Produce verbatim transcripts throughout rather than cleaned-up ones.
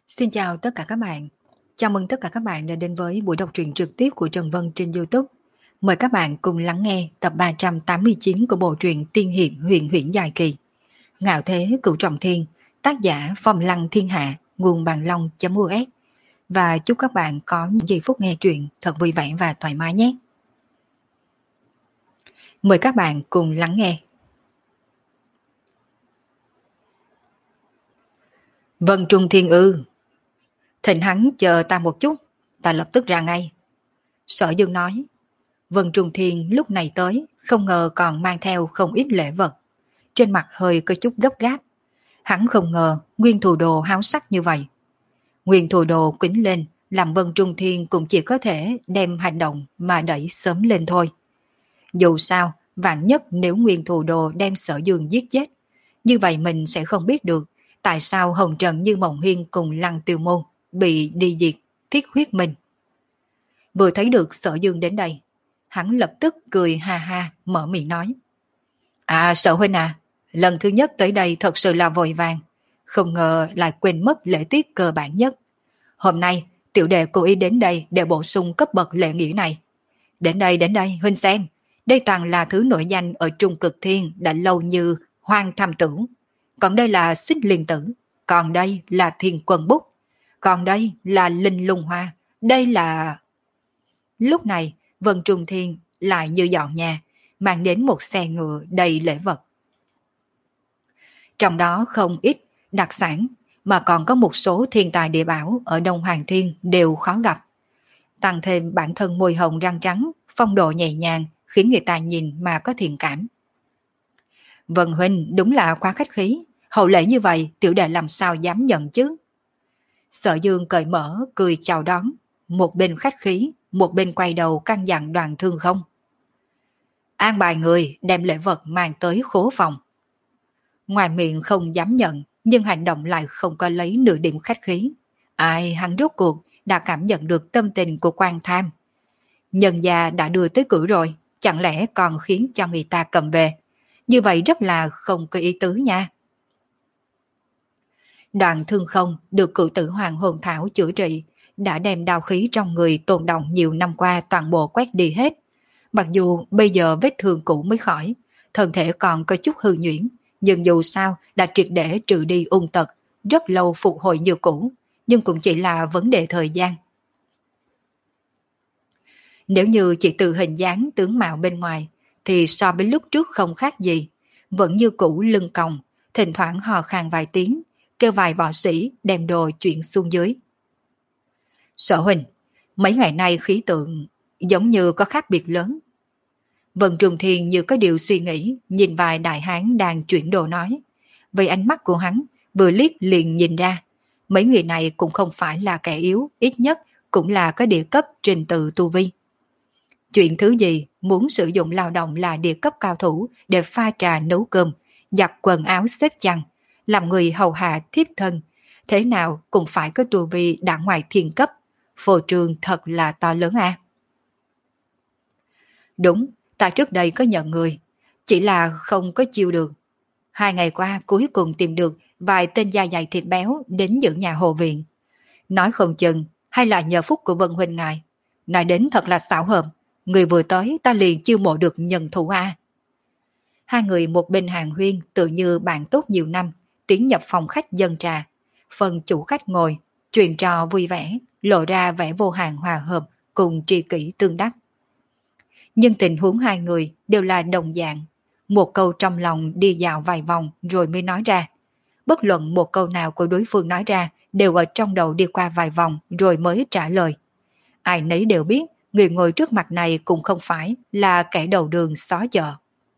Xin chào tất cả các bạn. Chào mừng tất cả các bạn đã đến với buổi đọc truyện trực tiếp của Trần Vân trên YouTube. Mời các bạn cùng lắng nghe tập ba trăm tám mươi chín của bộ truyện Tiên hiệp huyền huyễn dài kỳ. Ngạo thế cửu trọng thiên, tác giả Phong Lăng Thiên Hạ, nguồn bàn long.us. Và chúc các bạn có những giây phút nghe truyện thật vui vẻ và thoải mái nhé. Mời các bạn cùng lắng nghe. Vân Trung Thiên ư? Thịnh hắn chờ ta một chút, ta lập tức ra ngay. Sở Dương nói. Vân Trung Thiên lúc này tới, không ngờ còn mang theo không ít lễ vật. Trên mặt hơi có chút gấp gáp. Hắn không ngờ nguyên thù đồ háo sắc như vậy. Nguyên thù đồ quýnh lên, làm Vân Trung Thiên cũng chỉ có thể đem hành động mà đẩy sớm lên thôi. Dù sao, vạn nhất nếu nguyên thù đồ đem Sở Dương giết chết, như vậy mình sẽ không biết được tại sao Hồng Trần Như Mộng Hiên cùng Lăng Tiêu Môn bị đi diệt, thiết huyết mình. Vừa thấy được Sở Dương đến đây, hắn lập tức cười ha ha, mở miệng nói. À Sở huynh à, lần thứ nhất tới đây thật sự là vội vàng, không ngờ lại quên mất lễ tiết cơ bản nhất. Hôm nay, tiểu đệ cố ý đến đây để bổ sung cấp bậc lễ nghĩa này. Đến đây, đến đây, huynh xem, đây toàn là thứ nổi danh ở Trung Cực Thiên đã lâu như Hoang Tham Tử. Còn đây là Xích Liên Tử, còn đây là Thiên Quân Bút, còn đây là Linh Lung Hoa, đây là... Lúc này, Vân Trung Thiên lại như dọn nhà, mang đến một xe ngựa đầy lễ vật. Trong đó không ít đặc sản, mà còn có một số thiên tài địa bảo ở Đông Hoàng Thiên đều khó gặp. Tăng thêm bản thân môi hồng răng trắng, phong độ nhẹ nhàng, khiến người ta nhìn mà có thiện cảm. Vân huynh đúng là quá khách khí, hậu lễ như vậy tiểu đệ làm sao dám nhận chứ. Sở Dương cởi mở cười chào đón, một bên khách khí, một bên quay đầu căn dặn Đoàn Thương Không. An bài người đem lễ vật mang tới khố phòng. Ngoài miệng không dám nhận, nhưng hành động lại không có lấy nửa điểm khách khí. Ai hắn rốt cuộc đã cảm nhận được tâm tình của Quan Tham. Nhân gia đã đưa tới cửa rồi, chẳng lẽ còn khiến cho người ta cầm về. Như vậy rất là không có ý tứ nha. Đoàn Thương Không được cửu tử hoàng hồn thảo chữa trị, đã đem đao khí trong người tồn đọng nhiều năm qua toàn bộ quét đi hết. Mặc dù bây giờ vết thương cũ mới khỏi, thân thể còn có chút hư nhuyễn, nhưng dù sao đã triệt để trừ đi ung tật, rất lâu phục hồi như cũ, nhưng cũng chỉ là vấn đề thời gian. Nếu như chỉ từ hình dáng tướng mạo bên ngoài, thì so với lúc trước không khác gì, vẫn như cũ lưng còng, thỉnh thoảng hò khan vài tiếng, kêu vài võ sĩ đem đồ chuyển xuống dưới. Sở huynh, mấy ngày nay khí tượng giống như có khác biệt lớn. Vân Trung Thiên như có điều suy nghĩ, nhìn vài đại hán đang chuyển đồ nói. Vì ánh mắt của hắn, vừa liếc liền nhìn ra, mấy người này cũng không phải là kẻ yếu, ít nhất cũng là có địa cấp trình tự tu vi. Chuyện thứ gì muốn sử dụng lao động là địa cấp cao thủ để pha trà nấu cơm, giặt quần áo xếp chăn, làm người hầu hạ thiếp thân, thế nào cũng phải có tu vi đã ngoài thiên cấp, phô trương thật là to lớn à. Đúng, ta trước đây có nhận người, chỉ là không có chiêu được. Hai ngày qua cuối cùng tìm được vài tên da dày thịt béo đến giữ nhà hộ viện. Nói không chừng hay là nhờ phúc của Vân huynh ngài. Nói đến thật là xảo hợp, người vừa tới ta liền chiêu mộ được nhân thủ a. Hai người một bên hàng huyên tự như bạn tốt nhiều năm, tiến nhập phòng khách dân trà. Phần chủ khách ngồi, chuyện trò vui vẻ, lộ ra vẻ vô hạn hòa hợp cùng tri kỷ tương đắc. Nhưng tình huống hai người đều là đồng dạng. Một câu trong lòng đi dạo vài vòng rồi mới nói ra. Bất luận một câu nào của đối phương nói ra đều ở trong đầu đi qua vài vòng rồi mới trả lời. Ai nấy đều biết người ngồi trước mặt này cũng không phải là kẻ đầu đường xó chợ.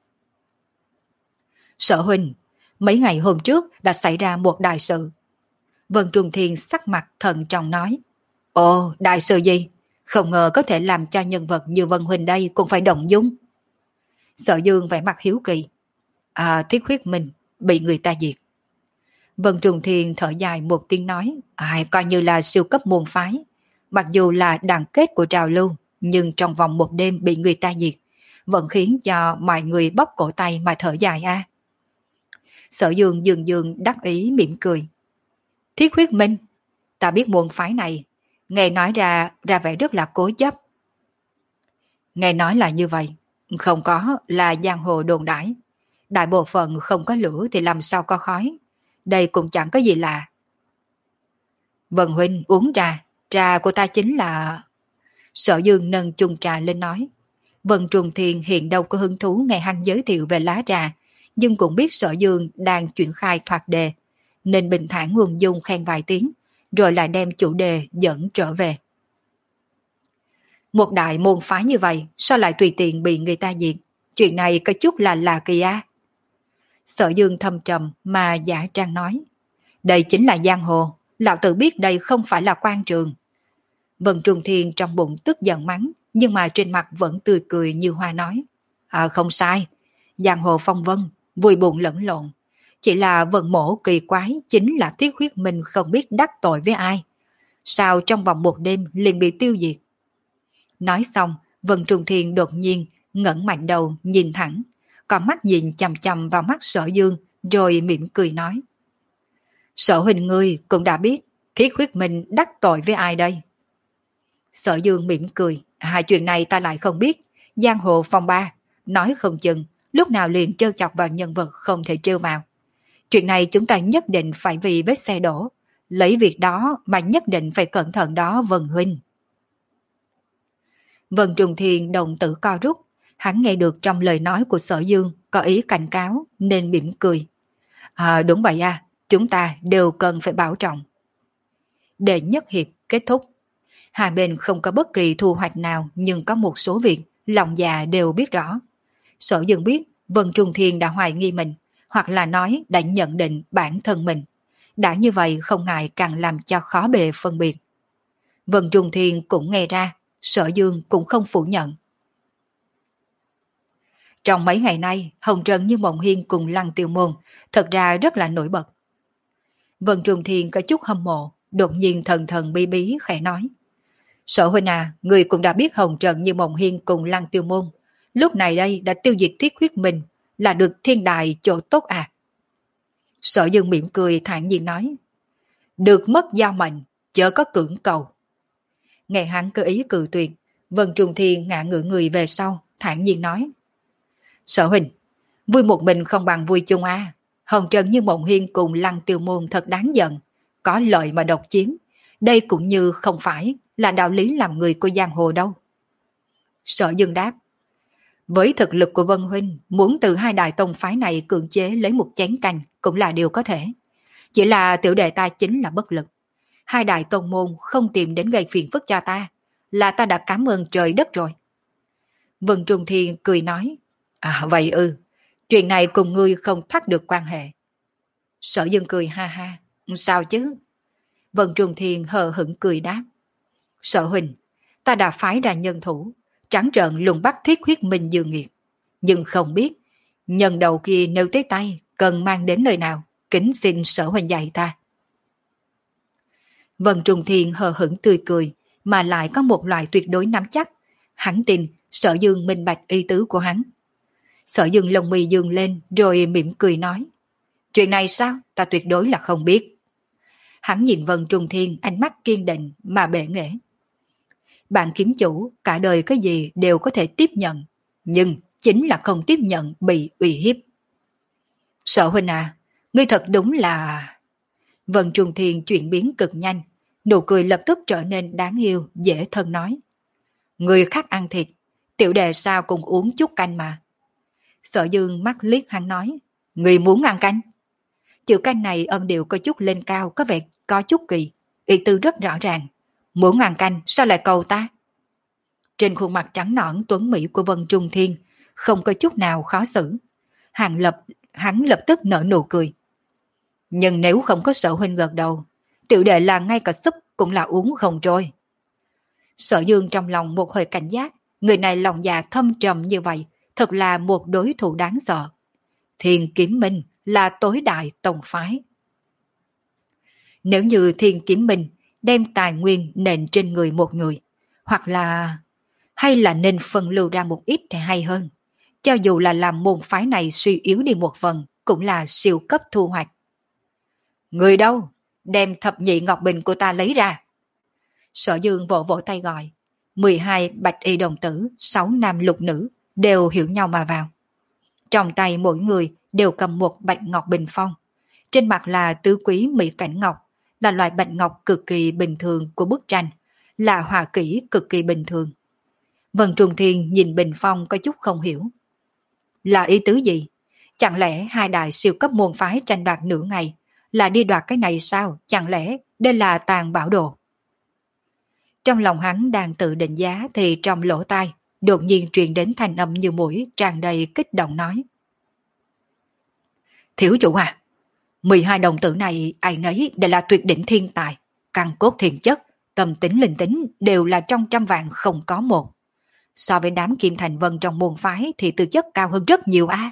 Sở huynh, mấy ngày hôm trước đã xảy ra một đại sự. Vân Trung Thiên sắc mặt thận trọng nói. Ồ, đại sự gì? Không ngờ có thể làm cho nhân vật như Vân huynh đây cũng phải động dung. Sở Dương vẻ mặt hiếu kỳ. À, Thiết Huyết Minh bị người ta diệt. Vân Trung Thiên thở dài một tiếng nói. Ai coi như là siêu cấp môn phái. Mặc dù là đoàn kết của trào lưu, nhưng trong vòng một đêm bị người ta diệt, vẫn khiến cho mọi người bóp cổ tay mà thở dài a. Sở Dương dường dường đắc ý mỉm cười. Thiết Huyết Minh, Ta biết môn phái này, nghe nói ra ra vẻ rất là cố chấp. Nghe nói là như vậy, không có là giang hồ đồn đãi. Đại bộ phận không có lửa thì làm sao có khói. Đây cũng chẳng có gì lạ. Vân huynh uống trà, trà của ta chính là... Sở Dương nâng chung trà lên nói. Vân Trùng Thiên hiện đâu có hứng thú nghe hắn giới thiệu về lá trà, nhưng cũng biết Sở Dương đang chuyển khai thoạt đề, nên bình thản ung dung khen vài tiếng, rồi lại đem chủ đề dẫn trở về. Một đại môn phái như vậy, sao lại tùy tiện bị người ta diệt? Chuyện này có chút là lạ kỳ á. Sở Dương thâm trầm mà giả trang nói. Đây chính là giang hồ, lão tử biết đây không phải là quan trường. Vân Trung Thiên trong bụng tức giận mắng, nhưng mà trên mặt vẫn tươi cười như hoa nói. À không sai, giang hồ phong vân, vui buồn lẫn lộn. Chỉ là vận mổ kỳ quái chính là Thiết Huyết Minh không biết đắc tội với ai. Sao trong vòng một đêm liền bị tiêu diệt? Nói xong, Vân Trung Thiên đột nhiên ngẩng mạnh đầu nhìn thẳng, còn mắt nhìn chằm chằm vào mắt Sở Dương, rồi mỉm cười nói. Sở huynh ngươi cũng đã biết Thiết Huyết Minh đắc tội với ai đây? Sở Dương mỉm cười, hai chuyện này ta lại không biết. Giang hồ phong ba, nói không chừng lúc nào liền trêu chọc vào nhân vật không thể trêu vào. Chuyện này chúng ta nhất định phải vì vết xe đổ, lấy việc đó mà nhất định phải cẩn thận đó Vân huynh. Vân Trùng Thiên đồng tử co rút, hắn nghe được trong lời nói của Sở Dương có ý cảnh cáo nên mỉm cười. À đúng vậy à, chúng ta đều cần phải bảo trọng. Đệ nhất hiệp kết thúc. Hai bên không có bất kỳ thu hoạch nào, nhưng có một số việc lòng già đều biết rõ. Sở Dương biết Vân Trung Thiên đã hoài nghi mình, hoặc là nói đã nhận định bản thân mình. Đã như vậy không ngại càng làm cho khó bề phân biệt. Vân Trung Thiên cũng nghe ra, Sở Dương cũng không phủ nhận. Trong mấy ngày nay, Hồng Trần Như Mộng Hiên cùng Lăng Tiêu Môn thật ra rất là nổi bật. Vân Trung Thiên có chút hâm mộ, đột nhiên thần thần bí bí khẽ nói. Sở huynh à, người cũng đã biết Hồng Trần Như Mộng Hiên cùng Lăng Tiêu Môn lúc này đây đã tiêu diệt Thiết Huyết Minh, là được thiên đại chỗ tốt à? Sở Dương mỉm cười thản nhiên nói. Được mất giao mệnh, chớ có cưỡng cầu. Nghe hắn cơ ý cự tuyệt, Vân Trung Thiên ngã ngửa người về sau, thản nhiên nói. Sở huynh, vui một mình không bằng vui chung à. Hồng Trần Như Mộng Hiên cùng Lăng Tiêu Môn thật đáng giận, có lợi mà độc chiếm. Đây cũng như không phải là đạo lý làm người của giang hồ đâu. Sở Dương đáp. Với thực lực của Vân huynh, muốn từ hai đại tông phái này cưỡng chế lấy một chén canh cũng là điều có thể. Chỉ là tiểu đệ ta chính là bất lực. Hai đại tông môn không tìm đến gây phiền phức cho ta, là ta đã cảm ơn trời đất rồi. Vân Trung Thiên cười nói. À vậy ư, chuyện này cùng ngươi không thắt được quan hệ. Sở Dương cười ha ha. Sao chứ? Vân Trung Thiên hờ hững cười đáp. Sở huynh, ta đã phái ra nhân thủ, trắng trợn lùng bắt Thiết Huyết Minh Dương nghiệt. Nhưng không biết, nhân đầu kia nếu tới tay, cần mang đến nơi nào, kính xin sở huynh dạy ta. Vân Trung Thiên hờ hững tươi cười, mà lại có một loại tuyệt đối nắm chắc. Hắn tin Sở Dương minh bạch ý tứ của hắn. Sở Dương lông mi dương lên rồi mỉm cười nói. Chuyện này sao? Ta tuyệt đối là không biết. Hắn nhìn Vân Trung Thiên ánh mắt kiên định mà bệ nghệ. Bạn kiếm chủ cả đời cái gì đều có thể tiếp nhận, nhưng chính là không tiếp nhận bị uy hiếp. Sở huynh à, ngươi thật đúng là... Vân Trung Thiên chuyển biến cực nhanh, nụ cười lập tức trở nên đáng yêu, dễ thân nói. Người khác ăn thịt, tiểu đệ sao cũng uống chút canh mà. Sở Dương mắt liếc hắn nói, người muốn ăn canh. Chữ canh này âm điệu có chút lên cao, có vẻ có chút kỳ, ý tư rất rõ ràng. Muốn ăn canh sao lại cầu ta? Trên khuôn mặt trắng nõn tuấn mỹ của Vân Trung Thiên không có chút nào khó xử. Hắn lập, hắn lập tức nở nụ cười. Nhưng nếu không có Sở huynh gật đầu, tiểu đệ là ngay cả súp cũng là uống không trôi. Sở Dương trong lòng một hơi cảnh giác, người này lòng dạ thâm trầm như vậy, thật là một đối thủ đáng sợ. Thiên Kiếm Minh là tối đại tông phái. Nếu như Thiên Kiếm Minh đem tài nguyên nền trên người một người, hoặc là... hay là nên phân lưu ra một ít thì hay hơn. Cho dù là làm môn phái này suy yếu đi một phần, cũng là siêu cấp thu hoạch. Người đâu? đem thập nhị ngọc bình của ta lấy ra. Sở Dương vỗ vỗ tay gọi. mười hai bạch y đồng tử, sáu nam lục nữ đều hiểu nhau mà vào. Trong tay mỗi người đều cầm một bạch ngọc bình phong. Trên mặt là tứ quý mỹ cảnh ngọc, là loại bạch ngọc cực kỳ bình thường của bức tranh, là họa kỹ cực kỳ bình thường. Vân Trung Thiên nhìn bình phong có chút không hiểu. Là ý tứ gì? Chẳng lẽ hai đại siêu cấp môn phái tranh đoạt nửa ngày là đi đoạt cái này sao? Chẳng lẽ đây là tàn bảo đồ? Trong lòng hắn đang tự định giá thì trong lỗ tai đột nhiên truyền đến thanh âm như mũi tràn đầy kích động nói. Thiếu chủ à, mười hai đồng tử này ai nấy đều là tuyệt đỉnh thiên tài, căn cốt thiền chất, tâm tính linh tính đều là trong trăm vạn không có một. So với đám Kim Thành Vân trong môn phái thì tư chất cao hơn rất nhiều a.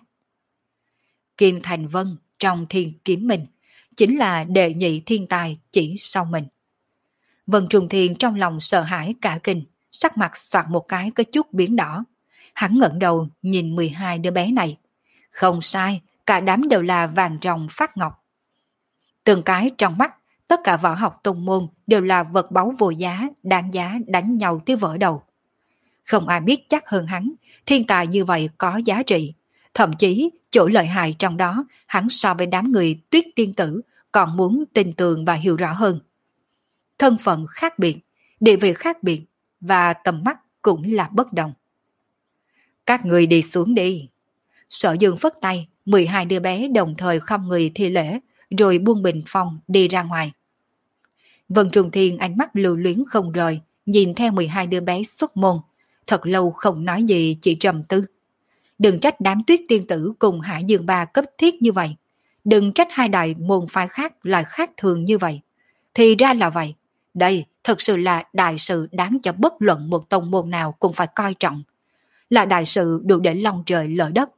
Kim Thành Vân trong thiên kiếm mình chính là đệ nhị thiên tài chỉ sau mình. Vân Trung Thiên trong lòng sợ hãi cả kinh, sắc mặt xoạt một cái có chút biến đỏ. Hắn ngẩng đầu nhìn mười hai đứa bé này. Không sai, cả đám đều là vàng ròng phát ngọc. Từng cái trong mắt, tất cả võ học tông môn đều là vật báu vô giá, đáng giá đánh nhau tới vỡ đầu. Không ai biết chắc hơn hắn, thiên tài như vậy có giá trị. Thậm chí, chỗ lợi hại trong đó, hắn so với đám người Tuyết Tiên Tử còn muốn tin tưởng và hiểu rõ hơn. Thân phận khác biệt, địa vị khác biệt, và tầm mắt cũng là bất đồng. Các người đi xuống đi. Sở Dương phất tay, mười hai đứa bé đồng thời không người thi lễ, rồi buông bình phong đi ra ngoài. Vân Trung Thiên ánh mắt lưu luyến không rời, nhìn theo mười hai đứa bé xuất môn, thật lâu không nói gì, chỉ trầm tư. Đừng trách đám Tuyết Tiên Tử cùng Hải Dương Ba cấp thiết như vậy, đừng trách hai đại môn phái khác lại khác thường như vậy. Thì ra là vậy, đây thật sự là đại sự đáng cho bất luận một tông môn nào cũng phải coi trọng, là đại sự đủ để long trời lở đất.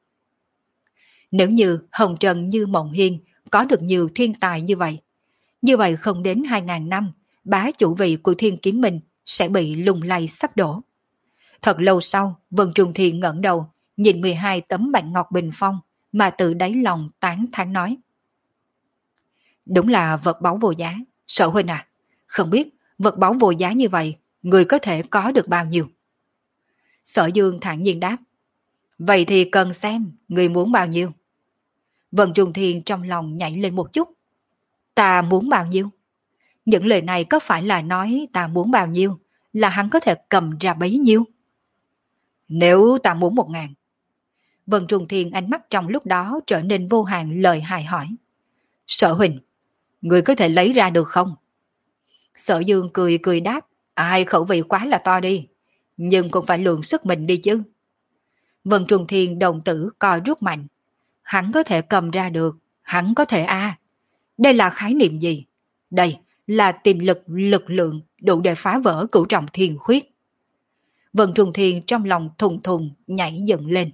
Nếu như Hồng Trần Như Mộng Hiên có được nhiều thiên tài như vậy, như vậy không đến hai ngàn năm, bá chủ vị của Thiên Kiếm Minh sẽ bị lung lay sắp đổ. Thật lâu sau, Vân Trung Thiên ngẩng đầu, nhìn mười hai tấm bạch ngọc bình phong, mà tự đáy lòng tán thán nói. Đúng là vật báu vô giá, Sở huynh à, không biết vật báu vô giá như vậy, người có thể có được bao nhiêu? Sở Dương thản nhiên đáp. Vậy thì cần xem, người muốn bao nhiêu? Vân Trung Thiên trong lòng nhảy lên một chút. Ta muốn bao nhiêu? Những lời này có phải là nói ta muốn bao nhiêu, là hắn có thể cầm ra bấy nhiêu? Nếu ta muốn một ngàn. Vân Trung Thiên ánh mắt trong lúc đó trở nên vô hạn lời hài hỏi. Sở huynh, người có thể lấy ra được không? Sở Dương cười cười đáp. Ai khẩu vị quá là to đi, nhưng cũng phải lượng sức mình đi chứ. Vân Trung Thiên đồng tử co rút mạnh. Hắn có thể cầm ra được, hắn có thể a. À. Đây là khái niệm gì? Đây là tiềm lực lực lượng đủ để phá vỡ cửu trọng thiên khuyết. Vân Trung Thiên trong lòng thùng thùng nhảy dựng lên.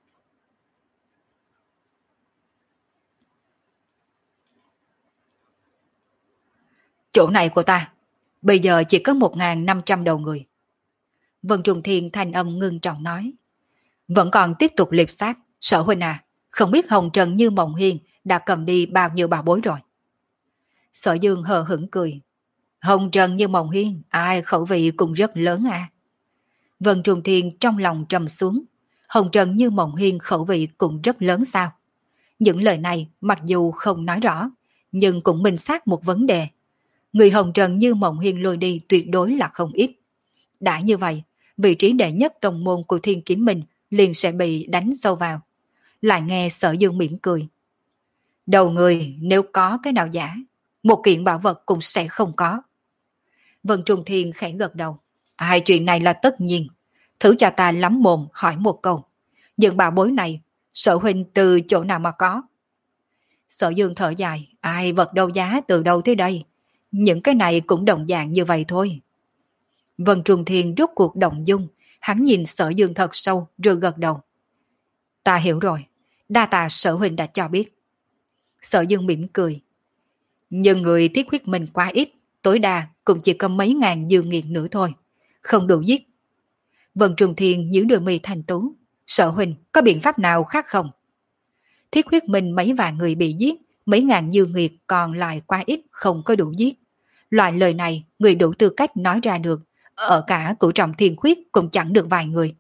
Chỗ này của ta, bây giờ chỉ có một nghìn năm trăm đầu người. Vân Trung Thiên thanh âm ngưng trọng nói. Vẫn còn tiếp tục liệp sát, Sở huynh à, không biết Hồng Trần Như Mộng Hiên đã cầm đi bao nhiêu bảo bối rồi. Sở Dương hờ hững cười. Hồng Trần Như Mộng Hiên, ai khẩu vị cũng rất lớn à. Vân Trung Thiên trong lòng trầm xuống. Hồng Trần Như Mộng Hiên khẩu vị cũng rất lớn sao? Những lời này mặc dù không nói rõ, nhưng cũng minh xác một vấn đề. Người Hồng Trần Như Mộng Hiên lôi đi tuyệt đối là không ít. Đã như vậy, vị trí đệ nhất tông môn của Thiên Kiếm Minh liền sẽ bị đánh sâu vào. Lại nghe Sở Dương mỉm cười. Đầu người nếu có cái nào giả, một kiện bảo vật cũng sẽ không có. Vân Trung Thiên khẽ gật đầu. Hai chuyện này là tất nhiên. Thử cho ta lắm mồm hỏi một câu. Những bảo bối này, Sở huynh từ chỗ nào mà có? Sở Dương thở dài. Ai vật đâu giá từ đâu tới đây? Những cái này cũng đồng dạng như vậy thôi. Vân Trung Thiên rút cuộc động dung. Hắn nhìn Sở Dương thật sâu rồi gật đầu. Ta hiểu rồi. Đa tạ Sở huynh đã cho biết. Sở Dương mỉm cười. Nhưng người Thiết Huyết Minh quá ít, tối đa cũng chỉ có mấy ngàn dương nghiệt nữa thôi. Không đủ giết. Vân Trung Thiên nhíu đôi mi thành tú. Sở huynh có biện pháp nào khác không? Thiết Huyết Minh mấy vạn người bị giết, mấy ngàn dư nghiệt còn lại quá ít không có đủ giết. Loại lời này người đủ tư cách nói ra được, ở cả cửu trọng thiên khuyết cũng chẳng được vài người.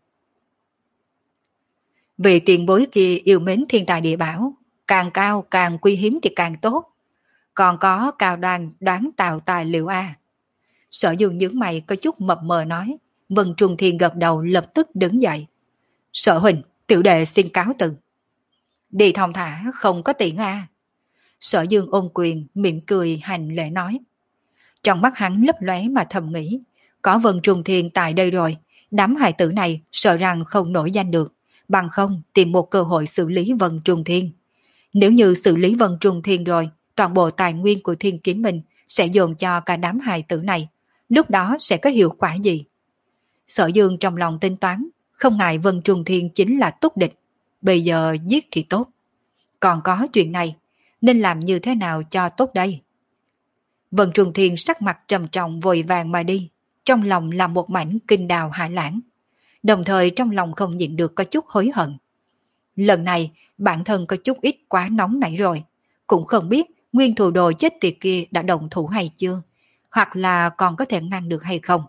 Vì tiền bối kia yêu mến thiên tài địa bảo, càng cao càng quý hiếm thì càng tốt. Còn có cao đoan đoán tạo tài liệu A. Sở Dương nhướng mày có chút mập mờ nói. Vân Trung Thiên gật đầu lập tức đứng dậy. Sở huynh, tiểu đệ xin cáo từ. Đi thong thả không có tiện A. Sở Dương ôm quyền mỉm cười hành lễ nói. Trong mắt hắn lấp lóe mà thầm nghĩ. Có Vân Trung Thiên tại đây rồi, đám hài tử này sợ rằng không nổi danh được, bằng không tìm một cơ hội xử lý Vân Trung Thiên. Nếu như xử lý Vân Trung Thiên rồi, toàn bộ tài nguyên của Thiên Kiếm Minh sẽ dồn cho cả đám hài tử này, lúc đó sẽ có hiệu quả gì? Sở Dương trong lòng tính toán, không ngại Vân Trung Thiên chính là túc địch, bây giờ giết thì tốt. Còn có chuyện này, nên làm như thế nào cho tốt đây? Vân Trung Thiên sắc mặt trầm trọng vội vàng mà đi, trong lòng là một mảnh kinh đào hải lãng. Đồng thời trong lòng không nhịn được có chút hối hận. Lần này bản thân có chút ít quá nóng nảy rồi, cũng không biết nguyên thủ đồ chết tiệt kia đã động thủ hay chưa, hoặc là còn có thể ngăn được hay không.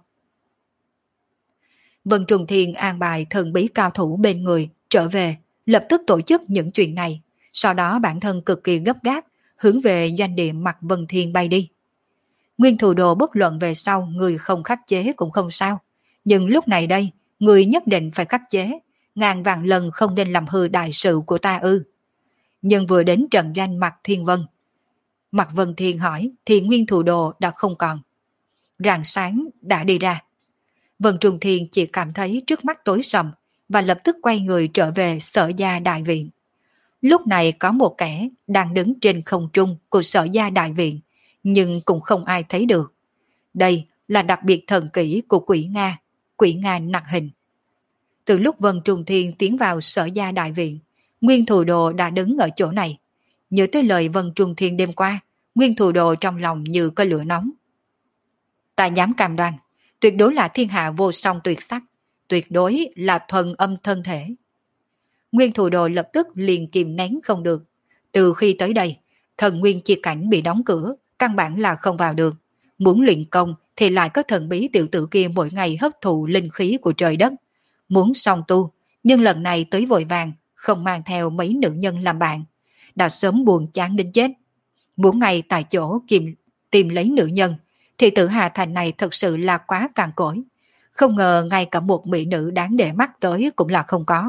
Vân Trung Thiên an bài thần bí cao thủ bên người trở về, lập tức tổ chức những chuyện này, sau đó bản thân cực kỳ gấp gáp hướng về doanh địa Mạc Vân Thiên bay đi. Nguyên thủ đồ bất luận về sau người không khắc chế cũng không sao, nhưng lúc này đây người nhất định phải khắc chế, ngàn vạn lần không nên làm hư đại sự của ta ư. Nhưng vừa đến trận doanh Mạc Thiên Vân, Mạc Vân Thiên hỏi thì nguyên thủ đồ đã không còn. Rạng sáng đã đi ra. Vân Trung Thiên chỉ cảm thấy trước mắt tối sầm và lập tức quay người trở về Sở Gia Đại Viện. Lúc này có một kẻ đang đứng trên không trung của Sở Gia Đại Viện, nhưng cũng không ai thấy được. Đây là đặc biệt thần kỹ của quỷ Nga, quỷ Nga nặc hình. Từ lúc Vân Trung Thiên tiến vào Sở Gia Đại Viện, Nguyên Thủ Đồ đã đứng ở chỗ này. Nhớ tới lời Vân Trung Thiên đêm qua, Nguyên Thủ Đồ trong lòng như có lửa nóng. Ta dám cam đoan, tuyệt đối là thiên hạ vô song tuyệt sắc, tuyệt đối là thuần âm thân thể. Nguyên Thủ Đồ lập tức liền kìm nén không được. Từ khi tới đây, thần nguyên chi cảnh bị đóng cửa, căn bản là không vào được. Muốn luyện công thì lại có thần bí tiểu tử kia mỗi ngày hấp thụ linh khí của trời đất. Muốn song tu, nhưng lần này tới vội vàng, không mang theo mấy nữ nhân làm bạn. Đã sớm buồn chán đến chết. Muốn ngay tại chỗ kìm, tìm lấy nữ nhân, thì tử Hà Thành này thật sự là quá càn cỗi. Không ngờ ngay cả một mỹ nữ đáng để mắt tới cũng là không có.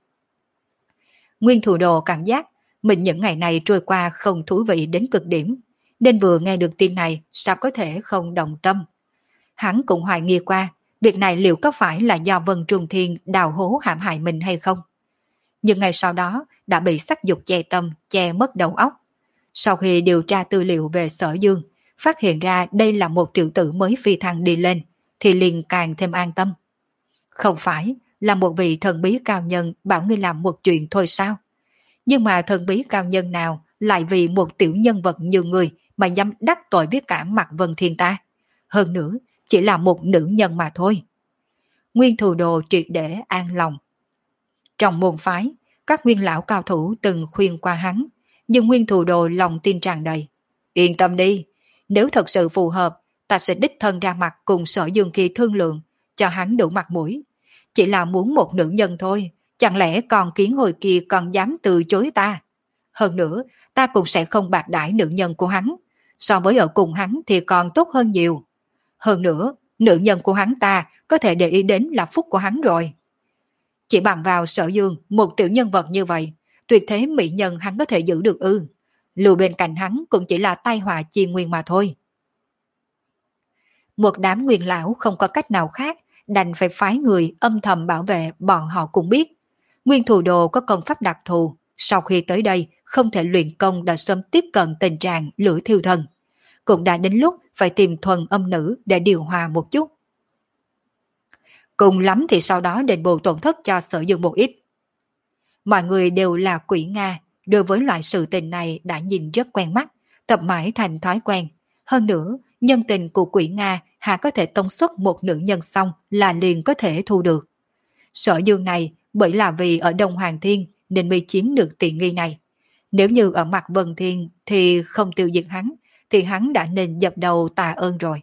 Nguyên Thủ Đồ cảm giác mình những ngày này trôi qua không thú vị đến cực điểm, nên vừa nghe được tin này sao có thể không động tâm. Hắn cũng hoài nghi qua, việc này liệu có phải là do Vân Trung Thiên đào hố hãm hại mình hay không? Nhưng ngày sau đó đã bị sắc dục che tâm, che mất đầu óc. Sau khi điều tra tư liệu về Sở Dương, phát hiện ra đây là một tiểu tử mới phi thăng đi lên, thì liền càng thêm an tâm. Không phải là một vị thần bí cao nhân bảo ngươi làm một chuyện thôi sao? Nhưng mà thần bí cao nhân nào lại vì một tiểu nhân vật như người mà dám đắc tội với cả Mạc Vân Thiên ta? Hơn nữa, chỉ là một nữ nhân mà thôi. Nguyên Thủ Đồ triệt để an lòng. Trong môn phái, các nguyên lão cao thủ từng khuyên qua hắn, nhưng Nguyên Thủ Đồ lòng tin tràn đầy. Yên tâm đi, nếu thật sự phù hợp, ta sẽ đích thân ra mặt cùng Sở Dương kia thương lượng, cho hắn đủ mặt mũi. Chỉ là muốn một nữ nhân thôi, chẳng lẽ còn kiến hồi kia còn dám từ chối ta? Hơn nữa, ta cũng sẽ không bạc đãi nữ nhân của hắn, so với ở cùng hắn thì còn tốt hơn nhiều. Hơn nữa, nữ nhân của hắn ta có thể để ý đến là phúc của hắn rồi. Chỉ bằng vào Sở Dương, một tiểu nhân vật như vậy, tuyệt thế mỹ nhân hắn có thể giữ được ư? Lưu bên cạnh hắn cũng chỉ là tai họa chi nguyên mà thôi. Một đám nguyên lão không có cách nào khác, đành phải phái người âm thầm bảo vệ. Bọn họ cũng biết Nguyên Thủ Đồ có công pháp đặc thù, sau khi tới đây không thể luyện công đã sớm tiếp cận tình trạng lửa thiêu thân. Cũng đã đến lúc phải tìm thuần âm nữ để điều hòa một chút. Cùng lắm thì sau đó đền bù tổn thất cho Sở Dương một ít. Mọi người đều là quỷ Nga, đối với loại sự tình này đã nhìn rất quen mắt, tập mãi thành thói quen. Hơn nữa, nhân tình của quỷ Nga hà có thể tống xuất một nữ nhân xong là liền có thể thu được. Sở Dương này bởi là vì ở Đông Hoàng Thiên nên mới chiếm được tiện nghi này. Nếu như ở mặt Vân Thiên thì không tiêu diệt hắn, thì hắn đã nên dập đầu tạ ơn rồi.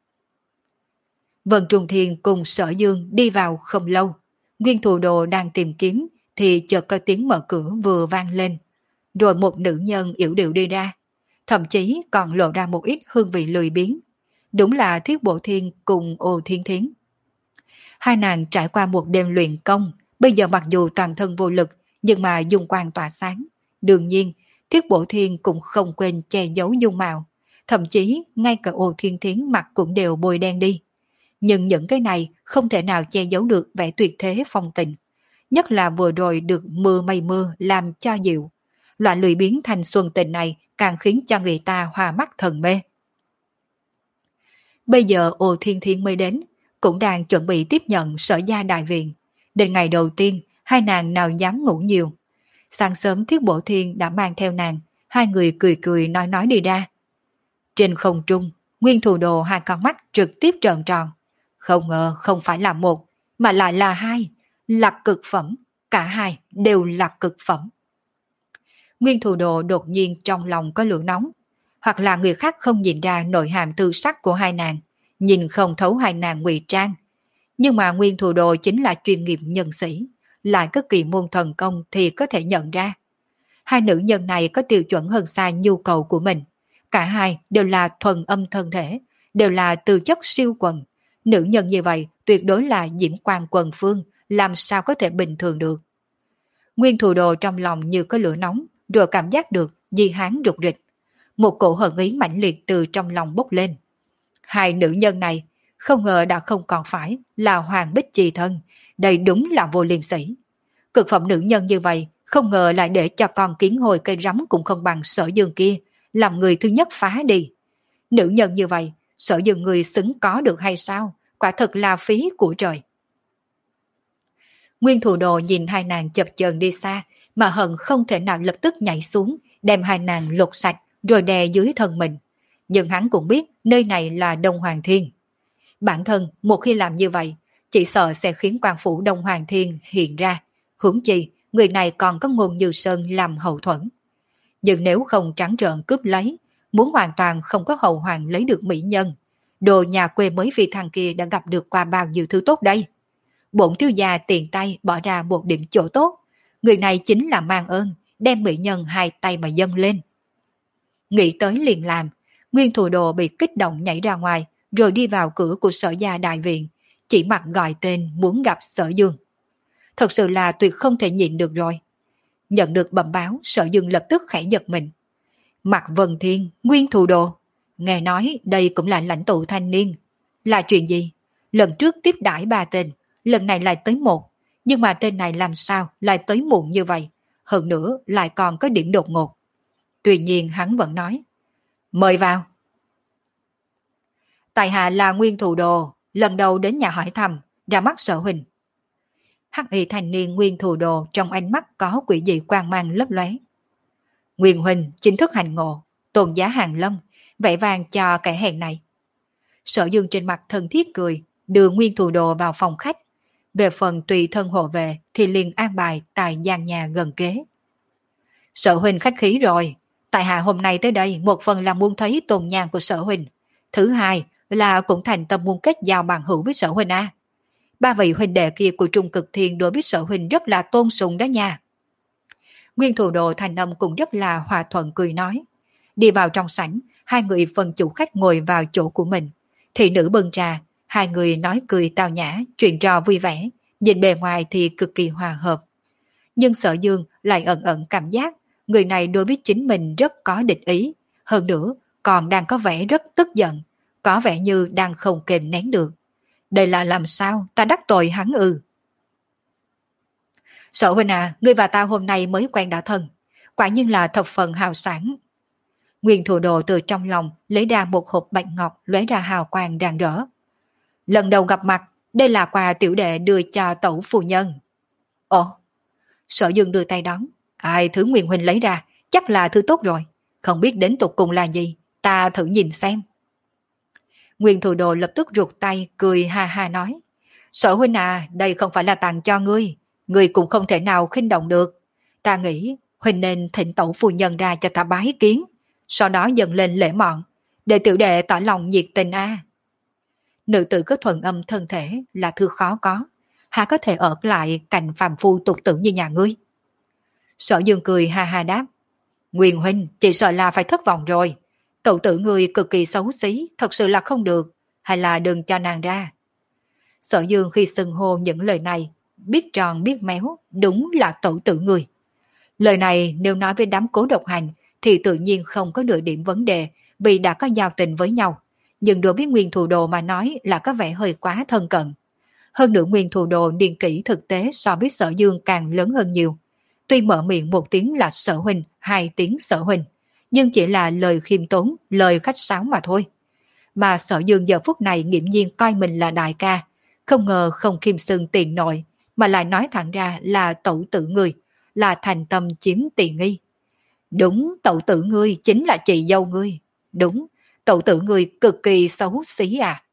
Vân Trung Thiên cùng Sở Dương đi vào không lâu. Nguyên Thù Đồ đang tìm kiếm thì chợt có tiếng mở cửa vừa vang lên. Rồi một nữ nhân yểu điệu đi ra. Thậm chí còn lộ ra một ít hương vị lười biếng. Đúng là Thiết Bộ Thiên cùng Ô Thiên Thiến. Hai nàng trải qua một đêm luyện công, bây giờ mặc dù toàn thân vô lực, nhưng mà dung quang tỏa sáng. Đương nhiên, Thiết Bộ Thiên cũng không quên che giấu dung mạo. Thậm chí, ngay cả Ô Thiên Thiến mặt cũng đều bôi đen đi. Nhưng những cái này không thể nào che giấu được vẻ tuyệt thế phong tình. Nhất là vừa rồi được mưa mây mưa làm cho dịu. Loại lười biếng thanh xuân tình này càng khiến cho người ta hoa mắt thần mê. Bây giờ Ô Thiên Thiên mới đến, cũng đang chuẩn bị tiếp nhận Sở Gia đại viện. Đến ngày đầu tiên, hai nàng nào dám ngủ nhiều. Sáng sớm Thiết Bổ Thiên đã mang theo nàng, hai người cười cười nói nói đi ra. Trên không trung, Nguyên Thù Đồ hai con mắt trực tiếp trợn tròn. Không ngờ không phải là một, mà lại là hai, là cực phẩm, cả hai đều là cực phẩm. Nguyên Thù Đồ đột nhiên trong lòng có lửa nóng, hoặc là người khác không nhìn ra nội hàm tư sắc của hai nàng, nhìn không thấu hai nàng ngụy trang. Nhưng mà Nguyên Thù Đồ chính là chuyên nghiệp nhân sĩ, lại có kỳ môn thần công thì có thể nhận ra. Hai nữ nhân này có tiêu chuẩn hơn xa nhu cầu của mình. Cả hai đều là thuần âm thân thể, đều là tư chất siêu quần. Nữ nhân như vậy tuyệt đối là diễm quang quần phương, làm sao có thể bình thường được. Nguyên Thù Đồ trong lòng như có lửa nóng, rồi cảm giác được di hán rụt rịch. Một cổ hận ý mãnh liệt từ trong lòng bốc lên. Hai nữ nhân này không ngờ đã không còn phải là Hoàng Bích Chi thân, đây đúng là vô liêm sỉ. Cực phẩm nữ nhân như vậy, không ngờ lại để cho con kiến hồi cây rắm cũng không bằng Sở Dương kia, làm người thứ nhất phá đi. Nữ nhân như vậy, Sở Dương người xứng có được hay sao? Quả thật là phí của trời. Nguyên Thù Đồ nhìn hai nàng chập chờn đi xa, mà hận không thể nào lập tức nhảy xuống, đem hai nàng lột sạch, rồi đè dưới thân mình. Nhưng hắn cũng biết nơi này là Đông Hoàng Thiên. Bản thân một khi làm như vậy, chỉ sợ sẽ khiến quan phủ Đông Hoàng Thiên hiện ra. Huống chi, người này còn có Ngôn Như Sơn làm hậu thuẫn. Nhưng nếu không trắng trợn cướp lấy, muốn hoàn toàn không có hậu hoàng lấy được mỹ nhân, đồ nhà quê mới vì thằng kia đã gặp được qua bao nhiêu thứ tốt đây. Bổn thiếu gia tiền tay bỏ ra một điểm chỗ tốt, người này chính là mang ơn, đem mỹ nhân hai tay mà dâng lên. Nghĩ tới liền làm, Nguyên Thù Đồ bị kích động nhảy ra ngoài, rồi đi vào cửa của Sở Gia đại viện, chỉ mặc gọi tên muốn gặp Sở Dương. Thật sự là tuyệt không thể nhịn được rồi. Nhận được bẩm báo, Sở Dương lập tức khẽ giật mình. Mạc Vân Thiên, Nguyên Thù Đồ, nghe nói đây cũng là lãnh tụ thanh niên. Là chuyện gì? Lần trước tiếp đãi ba tên, lần này lại tới một, nhưng mà tên này làm sao lại tới muộn như vậy? Hơn nữa lại còn có điểm đột ngột. Tuy nhiên hắn vẫn nói, mời vào. Tại hạ là Nguyên Thù Đồ, lần đầu đến nhà hỏi thăm, ra mắt Sở huynh. Hắc y thanh niên Nguyên Thù Đồ trong ánh mắt có quỷ dị quang mang lấp lóe. Nguyên huynh chính thức hành ngộ, tôn giá hàng lâm, vẽ vàng cho kẻ hèn này. Sở Dương trên mặt thân thiết cười, đưa Nguyên Thù Đồ vào phòng khách. Về phần tùy thân hộ vệ thì liền an bài tại gian nhà gần kế. Sở huynh khách khí rồi, tại hạ hôm nay tới đây một phần là muốn thấy tôn nhang của Sở huynh, thứ hai là cũng thành tâm muốn kết giao bằng hữu với Sở huynh a. Ba vị huynh đệ kia của Trung Cực Thiên đối với Sở huynh rất là tôn sùng đó nha. Nguyên Thù Đồ thành âm cũng rất là hòa thuận cười nói. Đi vào trong sảnh, hai người phần chủ khách ngồi vào chỗ của mình. Thị nữ bưng trà, hai người nói cười tao nhã, chuyện trò vui vẻ, nhìn bề ngoài thì cực kỳ hòa hợp. Nhưng Sở Dương lại ẩn ẩn cảm giác người này đối với chính mình rất có địch ý, hơn nữa còn đang có vẻ rất tức giận, có vẻ như đang không kềm nén được. Đây là làm sao ta đắc tội hắn ư? Sở huynh à, ngươi và ta hôm nay mới quen đã thân, quả nhiên là thập phần hào sản. Nguyên Thù Đồ từ trong lòng lấy ra một hộp bạch ngọc lóe ra hào quang rạng rỡ. Lần đầu gặp mặt, đây là quà tiểu đệ đưa cho tẩu phu nhân. Ồ, Sở Dương đưa tay đón. Ai thứ Nguyên huynh lấy ra, chắc là thứ tốt rồi. Không biết đến tục cùng là gì, ta thử nhìn xem. Nguyên Thù Đồ lập tức rụt tay, cười ha ha nói. Sở huynh à, đây không phải là tặng cho ngươi, ngươi cũng không thể nào khinh động được. Ta nghĩ, huynh nên thỉnh tẩu phu nhân ra cho ta bái kiến, sau đó dần lên lễ mọn, để tiểu đệ tỏ lòng nhiệt tình a. Nữ tử có thuần âm thân thể là thứ khó có, há có thể ở lại cạnh phàm phu tục tử như nhà ngươi. Sở Dương cười ha ha đáp, Nguyên huynh chỉ sợ là phải thất vọng rồi, tẩu tử ngươi cực kỳ xấu xí, thật sự là không được, hay là đừng cho nàng ra. Sở Dương khi xưng hô những lời này, biết tròn biết méo, đúng là tẩu tử người. Lời này nếu nói với đám cố độc hành thì tự nhiên không có nửa điểm vấn đề, vì đã có giao tình với nhau. Nhưng đối với Nguyên Thù Đồ mà nói là có vẻ hơi quá thân cận. Hơn nữa Nguyên Thù Đồ niên kỷ thực tế so với Sở Dương càng lớn hơn nhiều. Tuy mở miệng một tiếng là Sở huynh, hai tiếng Sở huynh, nhưng chỉ là lời khiêm tốn, lời khách sáo mà thôi. Mà Sở Dương giờ phút này nghiễm nhiên coi mình là đại ca, không ngờ không khiêm xưng tiền nội, mà lại nói thẳng ra là tẩu tử người, là thành tâm chiếm tiện nghi. Đúng, tẩu tử ngươi chính là chị dâu ngươi. Đúng, tẩu tử ngươi cực kỳ xấu xí à.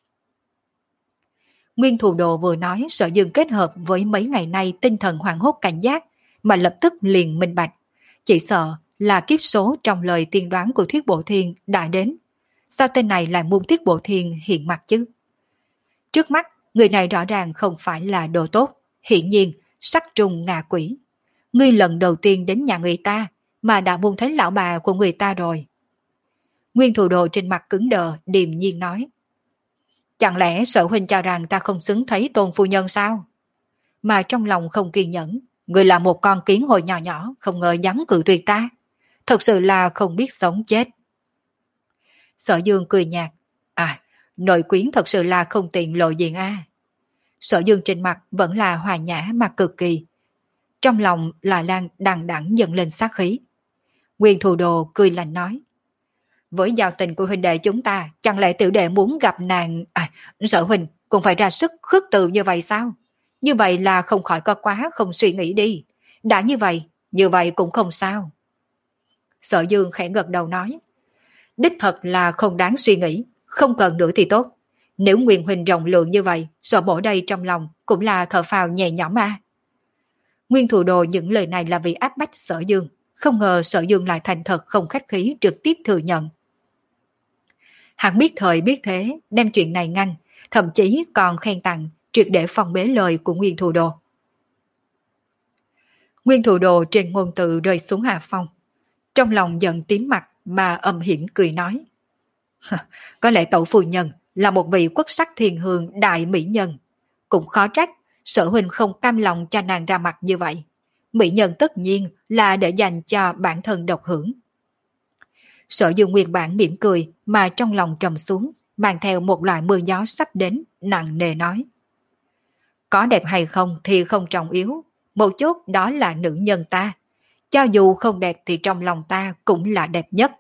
Nguyên Thù Đồ vừa nói, Sở Dương kết hợp với mấy ngày nay tinh thần hoảng hốt cảnh giác, mà lập tức liền minh bạch. Chỉ sợ là kiếp số trong lời tiên đoán của Thuyết Bộ Thiên đã đến. Sao tên này lại muốn Thuyết Bộ Thiên hiện mặt chứ? Trước mắt, người này rõ ràng không phải là đồ tốt, hiển nhiên sắc trùng ngạ quỷ. Ngươi lần đầu tiên đến nhà người ta mà đã muốn thấy lão bà của người ta rồi. Nguyên Thù Đồ trên mặt cứng đờ, điềm nhiên nói. Chẳng lẽ Sở huynh cho rằng ta không xứng thấy Tôn phu nhân sao? Mà trong lòng không kiên nhẫn, người là một con kiến hồi nhỏ nhỏ, không ngờ dám cự tuyệt ta. Thật sự là không biết sống chết. Sở Dương cười nhạt. À, nội quyến thật sự là không tiện lộ diện a. À. Sở Dương trên mặt vẫn là hòa nhã mà cực kỳ. Trong lòng là lan đằng đẵng dần lên sát khí. Nguyên Thù Đồ cười lạnh nói. Với giao tình của huynh đệ chúng ta, chẳng lẽ tiểu đệ muốn gặp nàng... À, Sở huynh cũng phải ra sức khước từ như vậy sao? Như vậy là không khỏi có quá không suy nghĩ đi. Đã như vậy, như vậy cũng không sao. Sở Dương khẽ gật đầu nói. Đích thật là không đáng suy nghĩ, không cần nữa thì tốt. Nếu Nguyên huynh rộng lượng như vậy, sợ bổ đây trong lòng cũng là thở phào nhẹ nhõm à. Nguyên Thù Đồ những lời này là vì áp bách Sở Dương, không ngờ Sở Dương lại thành thật không khách khí trực tiếp thừa nhận. Hắn biết thời biết thế, đem chuyện này ngăn, thậm chí còn khen tặng, triệt để phòng bế lời của Nguyên Thù Đồ. Nguyên Thù Đồ trên ngôn từ rơi xuống hạ phong, trong lòng giận tím mặt mà âm hiểm cười nói. Có lẽ tẩu phu nhân là một vị quốc sắc thiên hương đại mỹ nhân, cũng khó trách Sở huynh không cam lòng cho nàng ra mặt như vậy. Mỹ nhân tất nhiên là để dành cho bản thân độc hưởng. Sở Dương nguyên bản mỉm cười mà trong lòng trầm xuống, mang theo một loại mưa gió sắp đến, nặng nề nói. Có đẹp hay không thì không trọng yếu, một chút đó là nữ nhân ta. Cho dù không đẹp thì trong lòng ta cũng là đẹp nhất.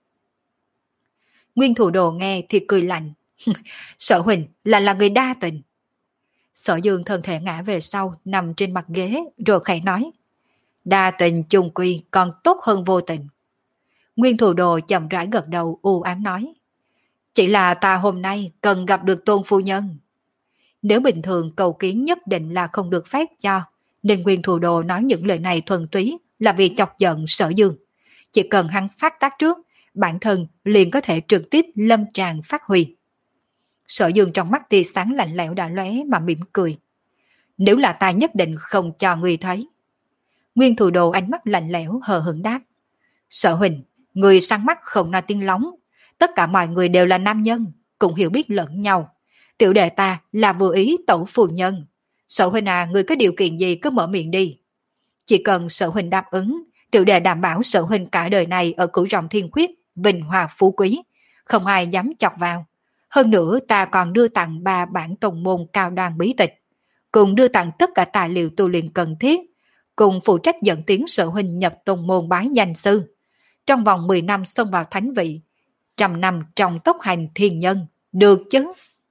Nguyên Thù Đồ nghe thì cười lạnh. Sở huynh là là người đa tình. Sở Dương thân thể ngã về sau, nằm trên mặt ghế, rồi khẽ nói. Đa tình chung quy còn tốt hơn vô tình. Nguyên Thù Đồ chậm rãi gật đầu u ám nói. Chỉ là ta hôm nay cần gặp được Tôn phu nhân. Nếu bình thường cầu kiến nhất định là không được phép cho, nên Nguyên Thù Đồ nói những lời này thuần túy là vì chọc giận Sở Dương. Chỉ cần hắn phát tác trước, bản thân liền có thể trực tiếp lâm tràng phát huy. Sở Dương trong mắt tia sáng lạnh lẽo đã lóe mà mỉm cười. Nếu là ta nhất định không cho người thấy. Nguyên Thù Đồ ánh mắt lạnh lẽo hờ hững đáp. Sở huynh, người sáng mắt không nói tiếng lóng. Tất cả mọi người đều là nam nhân, cũng hiểu biết lẫn nhau. Tiểu đệ ta là vừa ý tẩu phu nhân. Sở huynh à, người có điều kiện gì cứ mở miệng đi. Chỉ cần Sở huynh đáp ứng, tiểu đệ đảm bảo Sở huynh cả đời này ở cửu rồng thiên khuyết, vinh hòa phú quý, không ai dám chọc vào. Hơn nữa ta còn đưa tặng ba bản tông môn cao đoan bí tịch, cùng đưa tặng tất cả tài liệu tu luyện cần thiết, cùng phụ trách dẫn tiến Sở huynh nhập tông môn bái danh sư. Trong vòng mười năm xông vào thánh vị, trăm năm trong tốc hành thiên nhân, được chứ?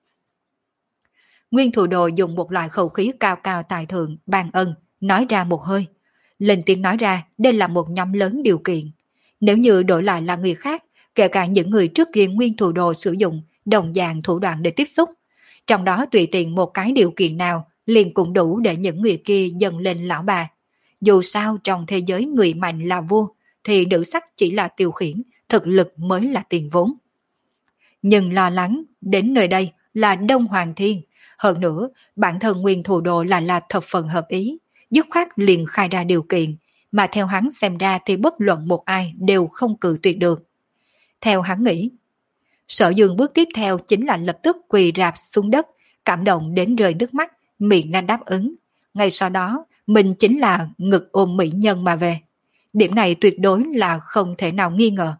Nguyên Thù Đồ dùng một loại khẩu khí cao cao tài thượng, ban ân, nói ra một hơi. Lên tiếng nói ra, đây là một nhóm lớn điều kiện. Nếu như đổi lại là người khác, kể cả những người trước kia Nguyên Thù Đồ sử dụng đồng dạng thủ đoạn để tiếp xúc, trong đó tùy tiện một cái điều kiện nào liền cũng đủ để những người kia dần lên lão bà. Dù sao trong thế giới người mạnh là vua, thì nữ sắc chỉ là tiêu khiển, thực lực mới là tiền vốn. Nhưng lo lắng, đến nơi đây là Đông Hoàng Thiên. Hơn nữa, bản thân Nguyên Thù Đồ là là thập phần hợp ý, dứt khoát liền khai ra điều kiện, mà theo hắn xem ra thì bất luận một ai đều không cự tuyệt được. Theo hắn nghĩ, Sở Dương bước tiếp theo chính là lập tức quỳ rạp xuống đất, cảm động đến rơi nước mắt, miệng ngăn đáp ứng. Ngay sau đó, mình chính là ngực ôm mỹ nhân mà về. Điểm này tuyệt đối là không thể nào nghi ngờ.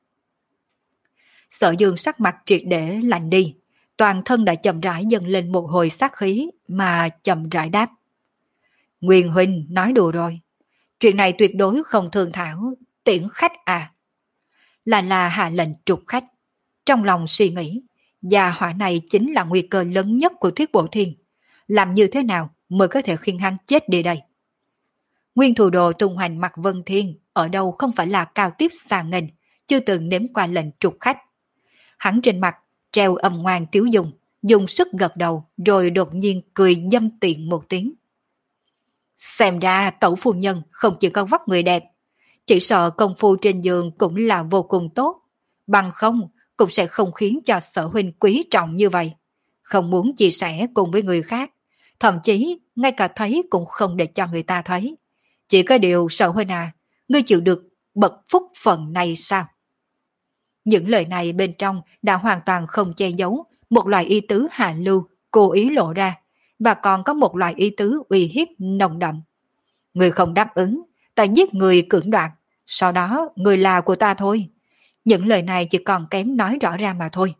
Sở Dương sắc mặt triệt để lạnh đi, toàn thân đã chậm rãi dâng lên một hồi sát khí mà chậm rãi đáp. Nguyên huynh nói đùa rồi, chuyện này tuyệt đối không thương thảo, tiễn khách à. Là là hạ lệnh trục khách. Trong lòng suy nghĩ, gia hỏa này chính là nguy cơ lớn nhất của Thuyết Bộ Thiên. Làm như thế nào mới có thể khiến hắn chết đi đây? Nguyên Thù Đồ tung hoành mặt Vân Thiên, ở đâu không phải là cao tiếp xa nghìn, chưa từng nếm qua lệnh trục khách. Hắn trên mặt treo âm ngoan tiếu dung, dùng sức gật đầu rồi đột nhiên cười dâm tiện một tiếng. Xem ra tẩu phu nhân không chỉ có vóc người đẹp, chỉ sợ công phu trên giường cũng là vô cùng tốt, bằng không cũng sẽ không khiến cho Sở huynh quý trọng như vậy, không muốn chia sẻ cùng với người khác, thậm chí ngay cả thấy cũng không để cho người ta thấy. Chỉ có điều Sở huynh à, ngươi chịu được bậc phúc phận này sao? Những lời này bên trong đã hoàn toàn không che giấu một loại ý tứ hạ lưu cố ý lộ ra, và còn có một loại ý tứ uy hiếp nồng đậm. Người không đáp ứng, ta giết người cưỡng đoạt, sau đó người là của ta thôi. Những lời này chỉ còn kém nói rõ ra mà thôi.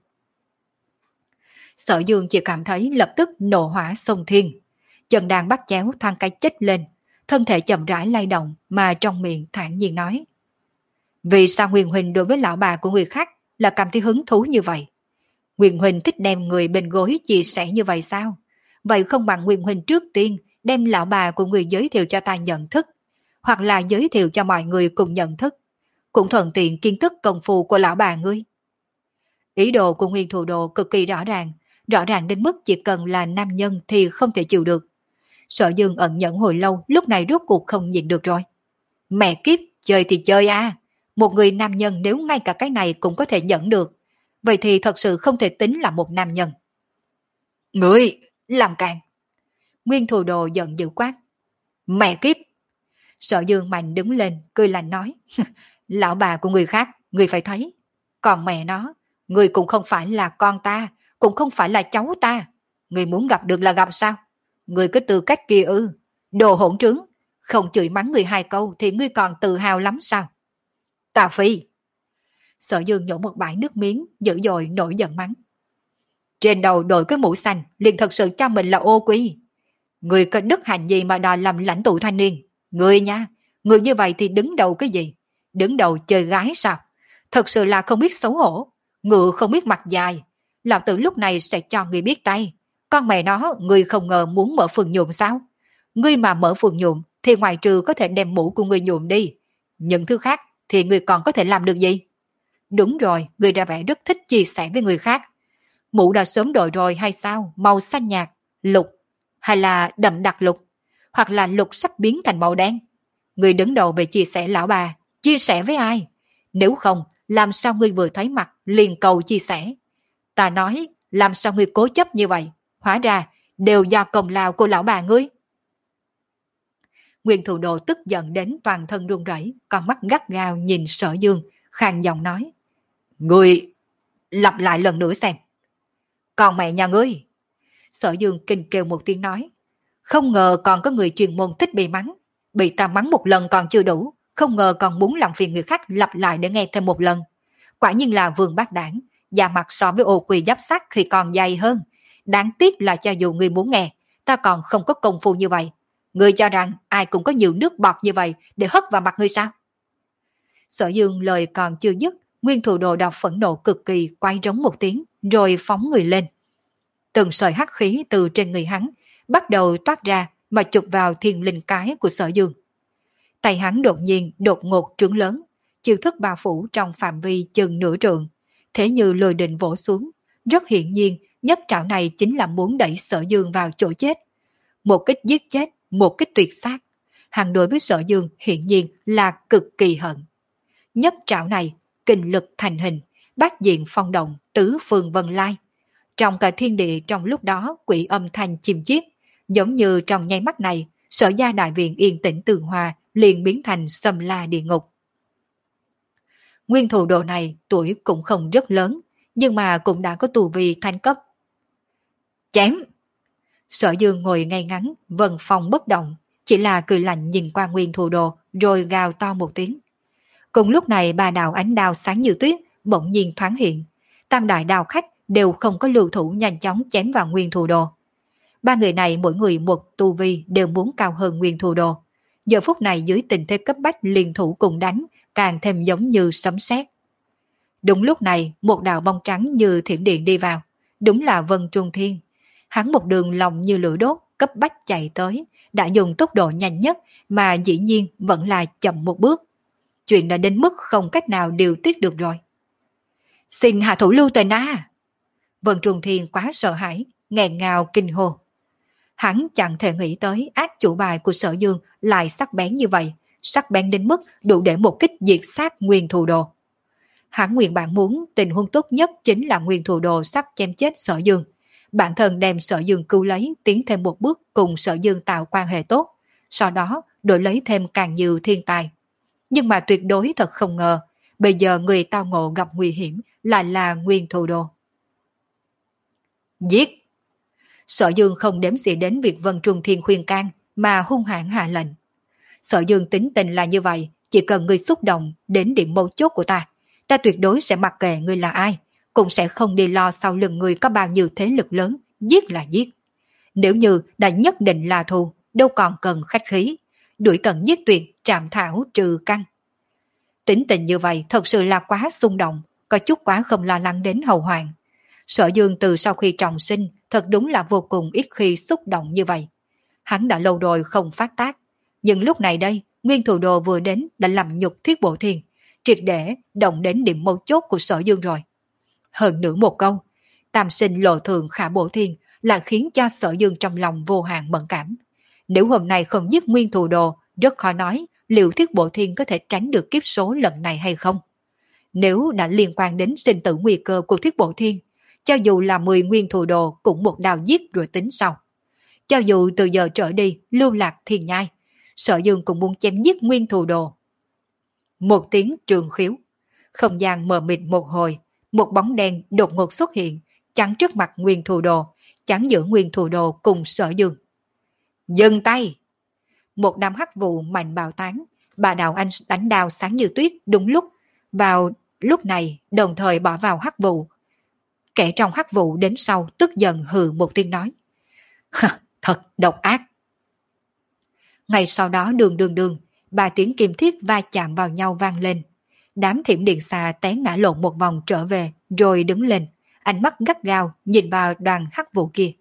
Sở Dương chỉ cảm thấy lập tức nộ hỏa sông thiên, chân đang bắt chéo thoáng cái chết lên, thân thể chậm rãi lay động mà trong miệng thản nhiên nói. Vì sao Nguyên huynh đối với lão bà của người khác là cảm thấy hứng thú như vậy? Nguyên huynh thích đem người bên gối chia sẻ như vậy sao? Vậy không bằng Nguyên huynh trước tiên đem lão bà của người giới thiệu cho ta nhận thức, hoặc là giới thiệu cho mọi người cùng nhận thức, cũng thuận tiện kiến thức công phu của lão bà ngươi. Ý đồ của Nguyên Thù Đồ cực kỳ rõ ràng, rõ ràng đến mức chỉ cần là nam nhân thì không thể chịu được. Sở Dương ẩn nhẫn hồi lâu, lúc này rốt cuộc không nhịn được rồi. Mẹ kiếp, chơi thì chơi à, một người nam nhân nếu ngay cả cái này cũng có thể nhẫn được, vậy thì thật sự không thể tính là một nam nhân. Ngươi, làm càn! Nguyên Thù Đồ giận dữ quát. Mẹ kiếp! Sở Dương mạnh đứng lên, cười lạnh nói. Lão bà của người khác, người phải thấy. Còn mẹ nó, người cũng không phải là con ta, cũng không phải là cháu ta. Người muốn gặp được là gặp sao? Người có tư cách kia ư? Đồ hỗn trướng! Không chửi mắng người hai câu thì ngươi còn tự hào lắm sao? Tà phi! Sở Dương nhổ một bãi nước miếng, dữ dội nổi giận mắng. Trên đầu đội cái mũ xanh, liền thật sự cho mình là ô quy. Người có đức hạnh gì mà đòi làm lãnh tụ thanh niên? Người nha, người như vậy thì đứng đầu cái gì? Đứng đầu chơi gái sao? Thật sự là không biết xấu hổ. Ngựa không biết mặt dài. Lão tử lúc này sẽ cho người biết tay. Con mẹ nó, người không ngờ muốn mở phường nhuộm sao? Ngươi mà mở phường nhuộm thì ngoài trừ có thể đem mũ của người nhuộm đi, những thứ khác thì người còn có thể làm được gì? Đúng rồi, người ra vẻ rất thích chia sẻ với người khác. Mũ đã sớm đội rồi hay sao? Màu xanh nhạt, lục, hay là đậm đặc lục, hoặc là lục sắp biến thành màu đen. Người đứng đầu về chia sẻ lão bà, chia sẻ với ai? Nếu không, làm sao ngươi vừa thấy mặt liền cầu chia sẻ? Ta nói, làm sao ngươi cố chấp như vậy? Hóa ra, đều do công lao của lão bà ngươi. Nguyên Thù Đồ tức giận đến toàn thân run rẩy, con mắt gắt gao nhìn Sở Dương, khàn giọng nói. Ngươi, lặp lại lần nữa xem. Còn mẹ nhà ngươi. Sở Dương kinh kêu một tiếng nói. Không ngờ còn có người chuyên môn thích bị mắng. Bị ta mắng một lần còn chưa đủ, không ngờ còn muốn làm phiền người khác lặp lại để nghe thêm một lần. Quả nhiên là vương bát đảng, da mặt so với ô quỳ giáp sắt thì còn dày hơn. Đáng tiếc là cho dù ngươi muốn nghe, ta còn không có công phu như vậy. Ngươi cho rằng ai cũng có nhiều nước bọt như vậy để hất vào mặt ngươi sao? Sở Dương lời còn chưa dứt, Nguyên Thù Đồ đọc phẫn nộ cực kỳ quay trống một tiếng, rồi phóng người lên. Từng sợi hắc khí từ trên người hắn bắt đầu toát ra mà chụp vào thiên linh cái của Sở Dương. Tay hắn đột nhiên đột ngột trướng lớn, chiêu thức bao phủ trong phạm vi chừng nửa trượng, thế như lôi đình vỗ xuống. Rất hiển nhiên, nhất trảo này chính là muốn đẩy Sở Dương vào chỗ chết. Một kích giết chết, một kích tuyệt sát. Hắn đối với Sở Dương hiển nhiên là cực kỳ hận. Nhất trảo này, kinh lực thành hình, bát diện phong động, tứ phương vân lai. Trong cả thiên địa trong lúc đó quỷ âm thanh chim chiếp, giống như trong nháy mắt này, Sở gia đại viện yên tĩnh tường hòa liền biến thành xâm la địa ngục. Nguyên thủ đồ này tuổi cũng không rất lớn, nhưng mà cũng đã có tu vi thanh cấp. Chém! Sở Dương ngồi ngay ngắn, vân phong bất động, chỉ là cười lạnh nhìn qua nguyên thủ đồ, rồi gào to một tiếng. Cùng lúc này ba đạo ánh đao sáng như tuyết, bỗng nhiên thoáng hiện. Tam đại đao khách đều không có lưu thủ nhanh chóng chém vào nguyên thủ đồ. Ba người này mỗi người một tu vi đều muốn cao hơn nguyên thủ đồ. Giờ phút này dưới tình thế cấp bách liên thủ cùng đánh, càng thêm giống như sấm sét. Đúng lúc này, một đạo bóng trắng như thiểm điện đi vào. Đúng là Vân Trung Thiên. Hắn một đường lòng như lửa đốt, cấp bách chạy tới, đã dùng tốc độ nhanh nhất mà dĩ nhiên vẫn là chậm một bước. Chuyện đã đến mức không cách nào điều tiết được rồi. Xin hạ thủ lưu tình a! Vân Trung Thiên quá sợ hãi, nghẹn ngào kinh hô. Hắn chẳng thể nghĩ tới ác chủ bài của Sở Dương lại sắc bén như vậy, sắc bén đến mức đủ để một kích diệt sát nguyên thủ đồ. Hắn nguyên bản muốn tình huống tốt nhất chính là nguyên thủ đồ sắp chém chết Sở Dương. Bản thân đem Sở Dương cứu lấy, tiến thêm một bước cùng Sở Dương tạo quan hệ tốt, sau đó đổi lấy thêm càng nhiều thiên tài. Nhưng mà tuyệt đối thật không ngờ, bây giờ người tao ngộ gặp nguy hiểm lại là nguyên thủ đồ. Giết! Sở Dương không đếm xỉa đến việc Vân Trung Thiên khuyên can mà hung hãn hạ lệnh. Sở Dương tính tình là như vậy, chỉ cần ngươi xúc động đến điểm mấu chốt của ta, ta tuyệt đối sẽ mặc kệ ngươi là ai, cũng sẽ không đi lo sau lưng ngươi có bao nhiêu thế lực lớn, giết là giết. Nếu như đã nhất định là thù, đâu còn cần khách khí, đuổi tận giết tuyệt, trảm thảo trừ căn. Tính tình như vậy thật sự là quá xung động, có chút quá không lo lắng đến hậu hoạn. Sở Dương từ sau khi trọng sinh thật đúng là vô cùng ít khi xúc động như vậy. Hắn đã lâu rồi không phát tác, nhưng lúc này đây, nguyên thủ đồ vừa đến đã làm nhục Thiết Bộ Thiên, triệt để động đến điểm mấu chốt của Sở Dương rồi. Hơn nữa một câu, tam sinh lộ thường khả Bộ Thiên là khiến cho Sở Dương trong lòng vô hạn mẫn cảm. Nếu hôm nay không giết nguyên thủ đồ, rất khó nói liệu Thiết Bộ Thiên có thể tránh được kiếp số lần này hay không. Nếu đã liên quan đến sinh tử nguy cơ của Thiết Bộ Thiên, cho dù là mười nguyên thủ đồ cũng một đao giết rồi tính sau. Cho dù từ giờ trở đi lưu lạc thiên nhai, Sở Dương cũng muốn chém giết nguyên thủ đồ. Một tiếng trường khiếu, không gian mờ mịt một hồi, một bóng đen đột ngột xuất hiện, chắn trước mặt nguyên thủ đồ, chắn giữa nguyên thủ đồ cùng Sở Dương. Dừng tay! Một đám hắc vụ mạnh bạo tán, bà đạo anh đánh đao sáng như tuyết đúng lúc, vào lúc này đồng thời bỏ vào hắc vụ. Kẻ trong hắc vụ đến sau tức giận hừ một tiếng nói. Thật độc ác. Ngay sau đó đường đường đường, ba tiếng kim thiết va chạm vào nhau vang lên. Đám thiểm điện xà té ngã lộn một vòng trở về, rồi đứng lên, ánh mắt gắt gao nhìn vào đoàn hắc vụ kia.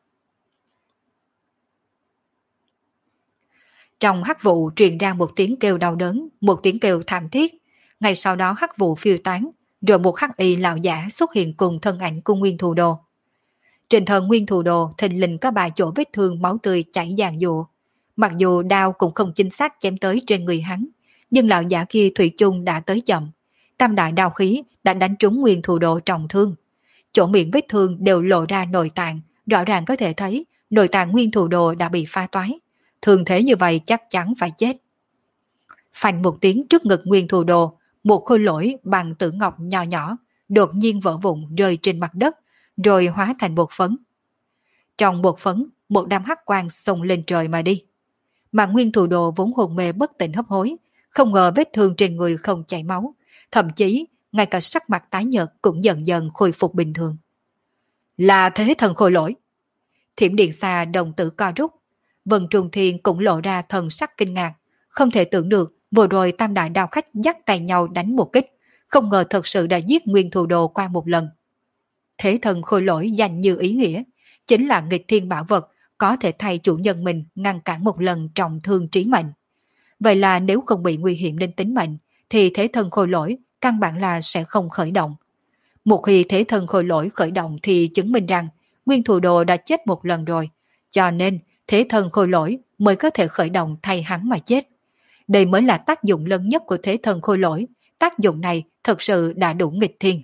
Trong hắc vụ truyền ra một tiếng kêu đau đớn, một tiếng kêu thảm thiết. Ngay sau đó hắc vụ phiêu tán, rồi một hắc y lão giả xuất hiện cùng thân ảnh của nguyên thủ đồ. Trên thân nguyên thủ đồ thình lình có ba chỗ vết thương máu tươi chảy dàn dụa. Mặc dù đao cũng không chính xác chém tới trên người hắn, nhưng lão giả kia thủy chung đã tới chậm. Tam đại đao khí đã đánh trúng nguyên thủ đồ trọng thương. Chỗ miệng vết thương đều lộ ra nội tạng, rõ ràng có thể thấy nội tạng nguyên thủ đồ đã bị pha toái. Thường thế như vậy chắc chắn phải chết. Phanh một tiếng trước ngực nguyên thủ đồ, một khối lỗi bằng tử ngọc nhỏ nhỏ, đột nhiên vỡ vụn rơi trên mặt đất, rồi hóa thành bột phấn. Trong bột phấn, một đám hắc quang xông lên trời mà đi. Mà nguyên thủ đồ vốn hồn mê bất tỉnh hấp hối, không ngờ vết thương trên người không chảy máu, thậm chí ngay cả sắc mặt tái nhợt cũng dần dần khôi phục bình thường. Là thế thần khôi lỗi. Thiểm điện xa đồng tử co rút, Vân Trung Thiên cũng lộ ra thần sắc kinh ngạc, không thể tưởng được vừa rồi tam đại đao khách dắt tay nhau đánh một kích, không ngờ thật sự đã giết nguyên thủ đồ qua một lần. Thế thần khôi lỗi danh như ý nghĩa, chính là nghịch thiên bảo vật, có thể thay chủ nhân mình ngăn cản một lần trọng thương trí mệnh. Vậy là nếu không bị nguy hiểm đến tính mệnh, thì thế thần khôi lỗi căn bản là sẽ không khởi động. Một khi thế thần khôi lỗi khởi động thì chứng minh rằng nguyên thủ đồ đã chết một lần rồi, cho nên thế thân khôi lỗi mới có thể khởi động thay hắn mà chết. Đây mới là tác dụng lớn nhất của thế thân khôi lỗi, tác dụng này thật sự đã đủ nghịch thiên.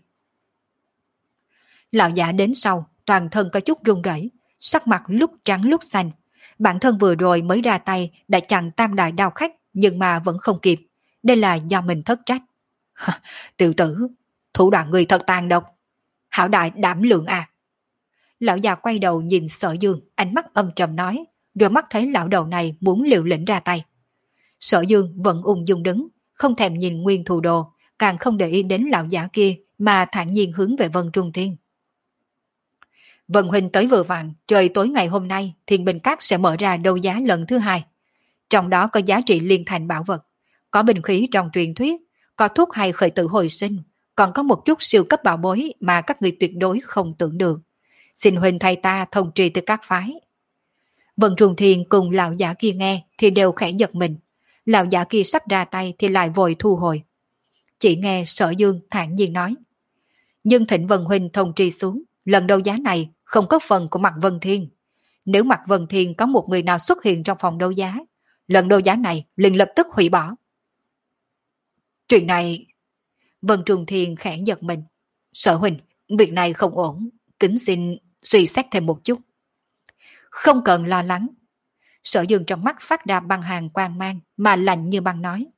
Lão giả đến sau, toàn thân có chút run rẩy, sắc mặt lúc trắng lúc xanh. Bản thân vừa rồi mới ra tay đã chặn tam đại đao khách, nhưng mà vẫn không kịp. Đây là do mình thất trách. Tiểu tử, thủ đoạn người thật tàn độc. Hảo đại đảm lượng à. Lão già quay đầu nhìn Sở Dương, ánh mắt âm trầm nói, rồi mắt thấy lão đầu này muốn liều lĩnh ra tay. Sở Dương vẫn ung dung đứng, không thèm nhìn Nguyên Thù Đồ, càng không để ý đến lão giả kia mà thản nhiên hướng về Vân Trung Thiên. Vân huynh tới vừa vặn, trời tối ngày hôm nay Thiên Bình Các sẽ mở ra đấu giá lần thứ hai. Trong đó có giá trị liên thành bảo vật, có binh khí trong truyền thuyết, có thuốc hay khởi tử hồi sinh, còn có một chút siêu cấp bảo bối mà các người tuyệt đối không tưởng được. Xin huynh thay ta thông tri tới các phái. Vân Trung Thiên cùng lão giả kia nghe thì đều khẽ giật mình. Lão giả kia sắp ra tay thì lại vội thu hồi. Chỉ nghe Sở Dương thản nhiên nói, nhưng thỉnh Vân huynh thông tri xuống, lần đấu giá này không có phần của Mạc Vân Thiên. Nếu Mạc Vân Thiên có một người nào xuất hiện trong phòng đấu giá, lần đấu giá này liền lập tức hủy bỏ. Chuyện này... Vân Trung Thiên khẽ giật mình. Sở huynh, việc này không ổn, kính xin suy xét thêm một chút. Không cần lo lắng. Sở Dương trong mắt phát ra băng hàng quang mang mà lạnh như băng nói.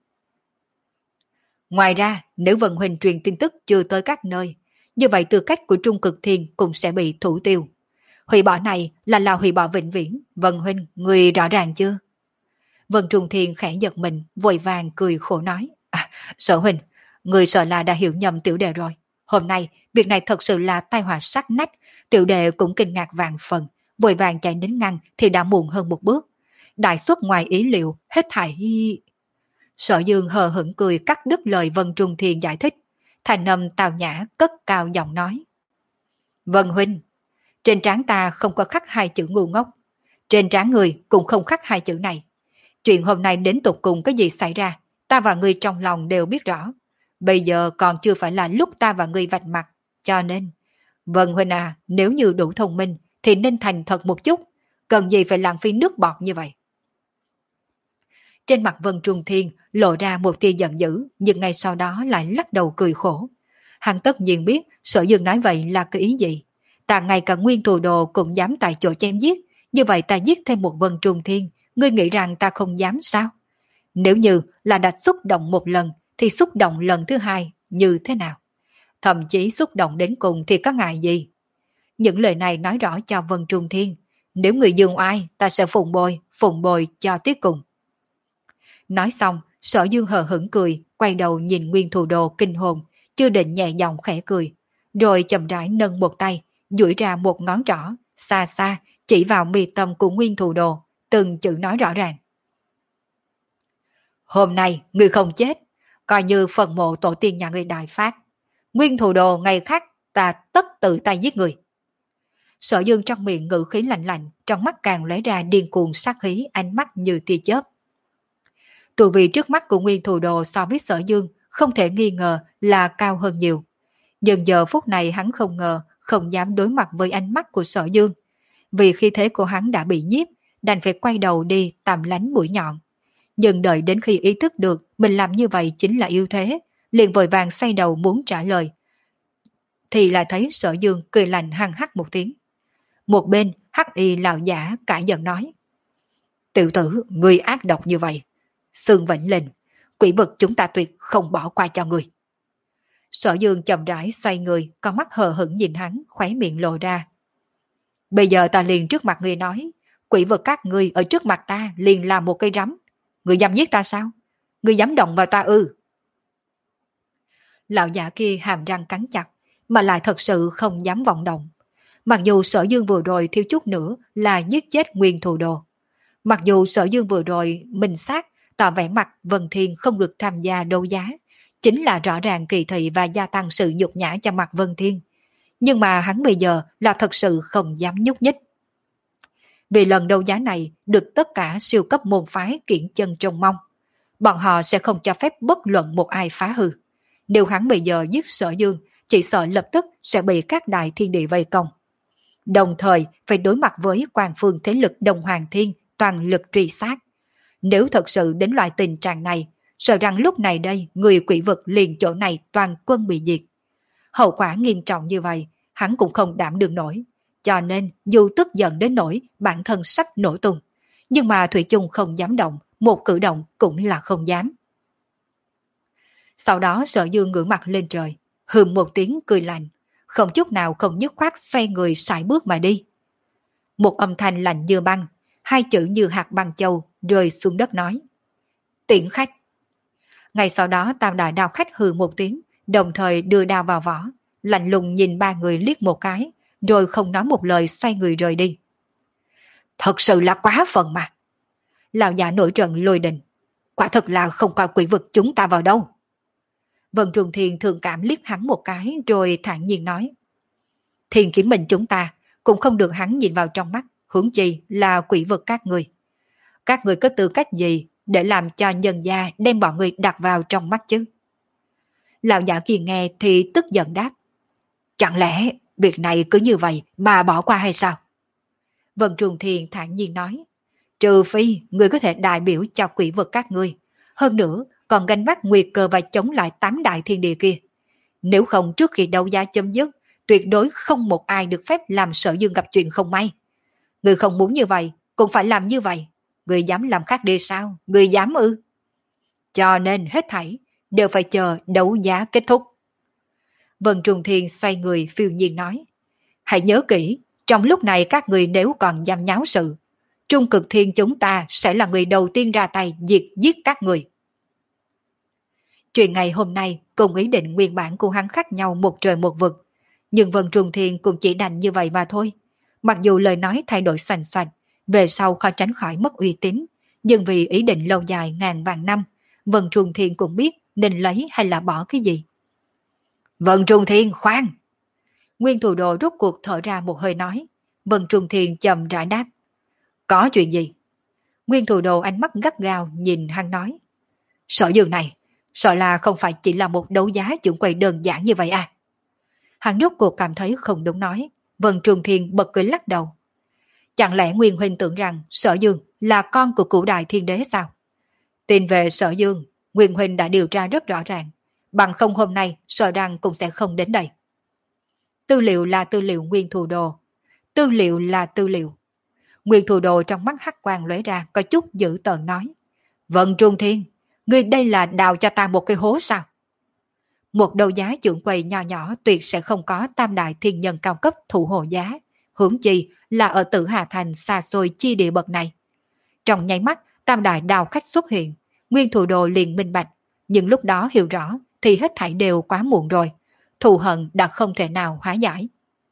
Ngoài ra, nếu Vân huynh truyền tin tức chưa tới các nơi, như vậy tư cách của Trung Cực Thiên cũng sẽ bị thủ tiêu. Hủy bỏ này là là hủy bỏ vĩnh viễn. Vân huynh, người rõ ràng chưa? Vân Trung Thiên khẽ giật mình, vội vàng cười khổ nói. À, Sở huynh, người sợ là đã hiểu nhầm tiểu đệ rồi. Hôm nay, việc này thật sự là tai họa sát nách, tiểu đệ cũng kinh ngạc vạn phần, vội vàng chạy đến ngăn thì đã muộn hơn một bước. Đại suất ngoài ý liệu, hết thảy... Sở Dương hờ hững cười cắt đứt lời Vân Trung Thiên giải thích, thành âm tào nhã cất cao giọng nói. Vân huynh, trên trán ta không có khắc hai chữ ngu ngốc, trên trán người cũng không khắc hai chữ này. Chuyện hôm nay đến tục cùng cái gì xảy ra, ta và ngươi trong lòng đều biết rõ. Bây giờ còn chưa phải là lúc ta và ngươi vạch mặt, cho nên... Vân huynh à, nếu như đủ thông minh thì nên thành thật một chút, cần gì phải lãng phí nước bọt như vậy. Trên mặt Vân Trung Thiên lộ ra một tia giận dữ, nhưng ngay sau đó lại lắc đầu cười khổ. Hắn tất nhiên biết Sở Dương nói vậy là cái ý gì. Ta ngay cả Nguyên Thù Đồ cũng dám tại chỗ chém giết, như vậy ta giết thêm một Vân Trung Thiên, ngươi nghĩ rằng ta không dám sao? Nếu như là đã xúc động một lần, thì xúc động lần thứ hai như thế nào? Thậm chí xúc động đến cùng thì có ngại gì? Những lời này nói rõ cho Vân Trung Thiên, nếu người dương oai, ta sẽ phụng bồi, phụng bồi cho tiếc cùng. Nói xong, Sở Dương hờ hững cười, quay đầu nhìn Nguyên Thù Đồ kinh hồn, chưa định nhẹ giọng khẽ cười, rồi chậm rãi nâng một tay, duỗi ra một ngón trỏ, xa xa, chỉ vào mi tâm của Nguyên Thù Đồ, từng chữ nói rõ ràng. Hôm nay, người không chết, coi như phần mộ tổ tiên nhà người đại phát. Nguyên Thù Đồ ngày khác, ta tất tự tay giết người. Sở Dương trong miệng ngữ khí lạnh lạnh, trong mắt càng lóe ra điên cuồng sát khí, ánh mắt như tia chớp. Tu vi trước mắt của Nguyên Thù Đồ so với Sở Dương không thể nghi ngờ là cao hơn nhiều. Nhưng giờ phút này hắn không ngờ, không dám đối mặt với ánh mắt của Sở Dương. Vì khi thế của hắn đã bị nhiếp, đành phải quay đầu đi tạm lánh mũi nhọn. Nhưng đợi đến khi ý thức được mình làm như vậy chính là yếu thế, liền vội vàng xoay đầu muốn trả lời. Thì lại thấy Sở Dương cười lạnh hăng hắc một tiếng. Một bên, hắc y lão giả cãi giận nói. Tiểu tử, người ác độc như vậy. Sương vĩnh lên, quỷ vực chúng ta tuyệt không bỏ qua cho người. Sở Dương chậm rãi xoay người, con mắt hờ hững nhìn hắn, khóe miệng lộ ra. Bây giờ ta liền trước mặt người nói, quỷ vực các ngươi ở trước mặt ta liền là một cây rắm. Người dám giết ta sao? Người dám động vào ta ư? Lão giả kia hàm răng cắn chặt, mà lại thật sự không dám vọng động. Mặc dù Sở Dương vừa rồi thiếu chút nữa là giết chết Nguyên Thù Đồ. Mặc dù Sở Dương vừa rồi minh xác tỏ vẻ mặt Vân Thiên không được tham gia đấu giá, chính là rõ ràng kỳ thị và gia tăng sự nhục nhã cho mặt Vân Thiên. Nhưng mà hắn bây giờ là thật sự không dám nhúc nhích. Vì lần đấu giá này được tất cả siêu cấp môn phái kiển chân trông mong. Bọn họ sẽ không cho phép bất luận một ai phá hư. Nếu hắn bây giờ giết Sở Dương, chỉ sợ lập tức sẽ bị các đại thiên địa vây công. đồng thời phải đối mặt với quan phương thế lực Đông Hoàng Thiên toàn lực truy sát. Nếu thật sự đến loại tình trạng này, sợ rằng lúc này đây người quỷ vực liền chỗ này toàn quân bị diệt. Hậu quả nghiêm trọng như vậy, hắn cũng không đảm đương nổi. Cho nên dù tức giận đến nỗi bản thân sắp nổ tung, nhưng mà Thủy chung không dám động, một cử động cũng là không dám. Sau đó Sở Dương ngửa mặt lên trời, hừm một tiếng cười lạnh, không chút nào không dứt khoát xoay người sải bước mà đi. Một âm thanh lạnh như băng, hai chữ như hạt băng châu rơi xuống đất nói: Tiễn khách. Ngay sau đó Tam Đại Đao Khách hừ một tiếng, đồng thời đưa đao vào vỏ, lạnh lùng nhìn ba người liếc một cái, rồi không nói một lời xoay người rời đi. Thật sự là quá phận mà. Lão già nổi trận lôi đình, quả thật là không coi quỷ vực chúng ta vào đâu. Vân Trung Thiên thường cảm liếc hắn một cái rồi thản nhiên nói: Thiên kiếm mình chúng ta cũng không được hắn nhìn vào trong mắt, huống chi là quỷ vực các người. Các người có tư cách gì để làm cho nhân gia đem bọn người đặt vào trong mắt chứ? Lão giả kia nghe thì tức giận đáp: Chẳng lẽ việc này cứ như vậy mà bỏ qua hay sao? Vân Trung Thiên thản nhiên nói: Trừ phi người có thể đại biểu cho quỷ vực các ngươi, hơn nữa còn gánh vác nguy cơ và chống lại tám đại thiên địa kia. Nếu không trước khi đấu giá chấm dứt, tuyệt đối không một ai được phép làm Sở Dương gặp chuyện không may. Người không muốn như vậy, cũng phải làm như vậy. Người dám làm khác đi sao? Người dám ư? Cho nên hết thảy đều phải chờ đấu giá kết thúc. Vân Trung Thiên xoay người phiêu nhiên nói: Hãy nhớ kỹ, trong lúc này các người nếu còn dám nháo sự, Trung Cực Thiên chúng ta sẽ là người đầu tiên ra tay diệt giết các người. Chuyện ngày hôm nay cùng ý định nguyên bản của hắn khác nhau một trời một vực, nhưng Vân Trung Thiên cũng chỉ đành như vậy mà thôi. Mặc dù lời nói thay đổi xoành xoạch, về sau khó tránh khỏi mất uy tín, nhưng vì ý định lâu dài ngàn vạn năm, Vân Trung Thiên cũng biết nên lấy hay là bỏ cái gì. Vân Trung Thiên khoan! Nguyên Thủ Đồ rút cuộc thở ra một hơi nói. Vân Trung Thiên chậm rãi đáp: Có chuyện gì? Nguyên Thủ Đồ ánh mắt gắt gao nhìn hắn nói: Sở Dương này, sợ là không phải chỉ là một đấu giá trưởng quầy đơn giản như vậy à? Hắn rút cuộc cảm thấy không đúng nói. Vân Trung Thiên bật cười lắc đầu. Chẳng lẽ Nguyên Huynh tưởng rằng Sở Dương là con của cửu đại thiên đế sao? Tin về Sở Dương, Nguyên Huynh đã điều tra rất rõ ràng, bằng không hôm nay sợ rằng cũng sẽ không đến đây. Tư liệu là tư liệu Nguyên Thủ Đồ. Tư liệu là tư liệu. Nguyên Thủ Đồ trong mắt hắc quang lóe ra có chút dữ tợn nói: Vân Trung Thiên, ngươi đây là đào cho ta một cái hố sao? Một đấu giá trưởng quầy nhỏ nhỏ tuyệt sẽ không có tam đại thiên nhân cao cấp thủ hộ giá, huống chi là ở Tử Hà Thành xa xôi chi địa bậc này. Trong nháy mắt, tam đại đào khách xuất hiện, Nguyên Thủ Đồ liền minh bạch, nhưng lúc đó hiểu rõ thì hết thảy đều quá muộn rồi, thù hận đã không thể nào hóa giải.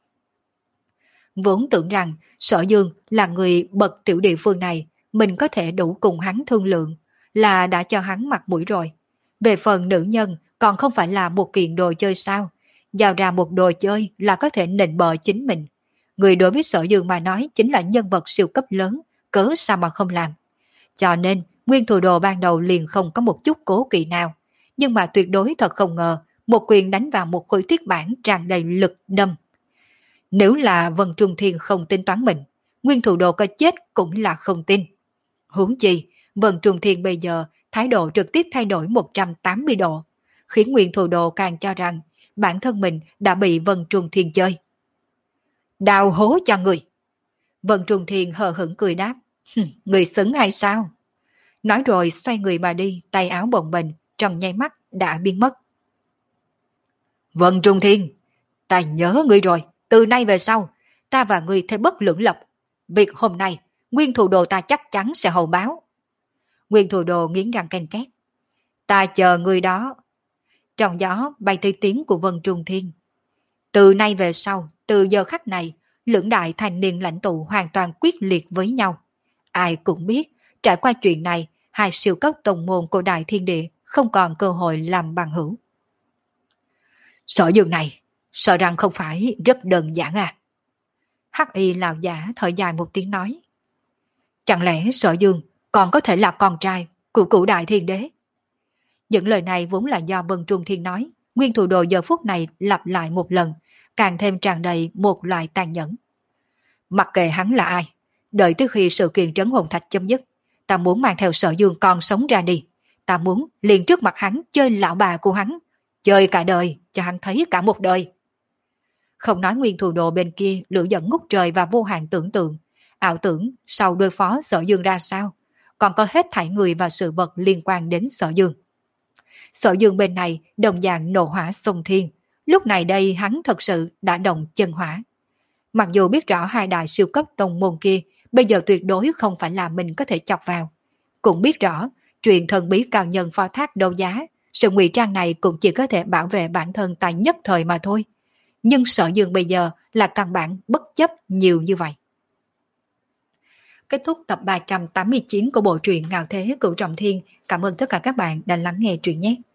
Vốn tưởng rằng Sở Dương là người bậc tiểu địa phương này, mình có thể đủ cùng hắn thương lượng, là đã cho hắn mặt mũi rồi. Về phần nữ nhân còn không phải là một kiện đồ chơi sao? Giao ra một đồ chơi là có thể nịnh bợ chính mình. Người đối với Sở Dương mà nói chính là nhân vật siêu cấp lớn, cớ sao mà không làm. Cho nên Nguyên Thủ Đồ ban đầu liền không có một chút cố kỵ nào, nhưng mà tuyệt đối thật không ngờ một quyền đánh vào một khối thiết bản tràn đầy lực đâm. Nếu là Vân Trung Thiên không tính toán mình, Nguyên Thủ Đồ có chết cũng là không tin. Huống chi, Vân Trung Thiên bây giờ thái độ trực tiếp thay đổi một trăm tám mươi độ, khiến Nguyên Thủ Đồ càng cho rằng bản thân mình đã bị Vân Trung Thiên chơi. Đào hố cho người. Vân Trung Thiên hờ hững cười đáp: Người xứng hay sao? Nói rồi xoay người mà đi, tay áo bồng bềnh trong nháy mắt đã biến mất. Vân Trung Thiên, ta nhớ ngươi rồi, từ nay về sau, ta và ngươi thế bất lưỡng lập. Việc hôm nay, Nguyên Thủ Đồ ta chắc chắn sẽ hậu báo. Nguyên Thủ Đồ nghiến răng ken két. Ta chờ ngươi đó. Trong gió bay tới tiếng của Vân Trung Thiên. Từ nay về sau, từ giờ khắc này, lưỡng đại thành niên lãnh tụ hoàn toàn quyết liệt với nhau. Ai cũng biết, trải qua chuyện này, hai siêu cấp tông môn của Đại Thiên Địa không còn cơ hội làm bằng hữu. Sở Dương này, sợ rằng không phải rất đơn giản à? Hắc y lão giả thở dài một tiếng nói. Chẳng lẽ Sở Dương còn có thể là con trai của cửu Đại Thiên Đế? Những lời này vốn là do Vân Trung Thiên nói, Nguyên Thủ Đồ giờ phút này lặp lại một lần, càng thêm tràn đầy một loại tàn nhẫn. Mặc kệ hắn là ai, đợi tới khi sự kiện trấn hồn thạch chấm dứt, ta muốn mang theo Sở Dương còn sống ra đi. Ta muốn liền trước mặt hắn chơi lão bà của hắn, chơi cả đời, cho hắn thấy cả một đời. Không nói nguyên thủ đồ bên kia lửa giận ngút trời và vô hạn tưởng tượng, ảo tưởng sau đối phó Sở Dương ra sao, còn có hết thảy người và sự vật liên quan đến Sở Dương. Sở Dương bên này đồng dạng nộ hỏa sông thiên, lúc này đây hắn thật sự đã động chân hỏa. Mặc dù biết rõ hai đại siêu cấp tông môn kia bây giờ tuyệt đối không phải là mình có thể chọc vào, cũng biết rõ chuyện thần bí cao nhân phó thác đấu giá, sự ngụy trang này cũng chỉ có thể bảo vệ bản thân tại nhất thời mà thôi. Nhưng Sở Dương bây giờ là căn bản bất chấp nhiều như vậy. Kết thúc tập ba trăm tám mươi chín của bộ truyện Ngạo Thế Cửu Trọng Thiên. Cảm ơn tất cả các bạn đã lắng nghe truyện nhé.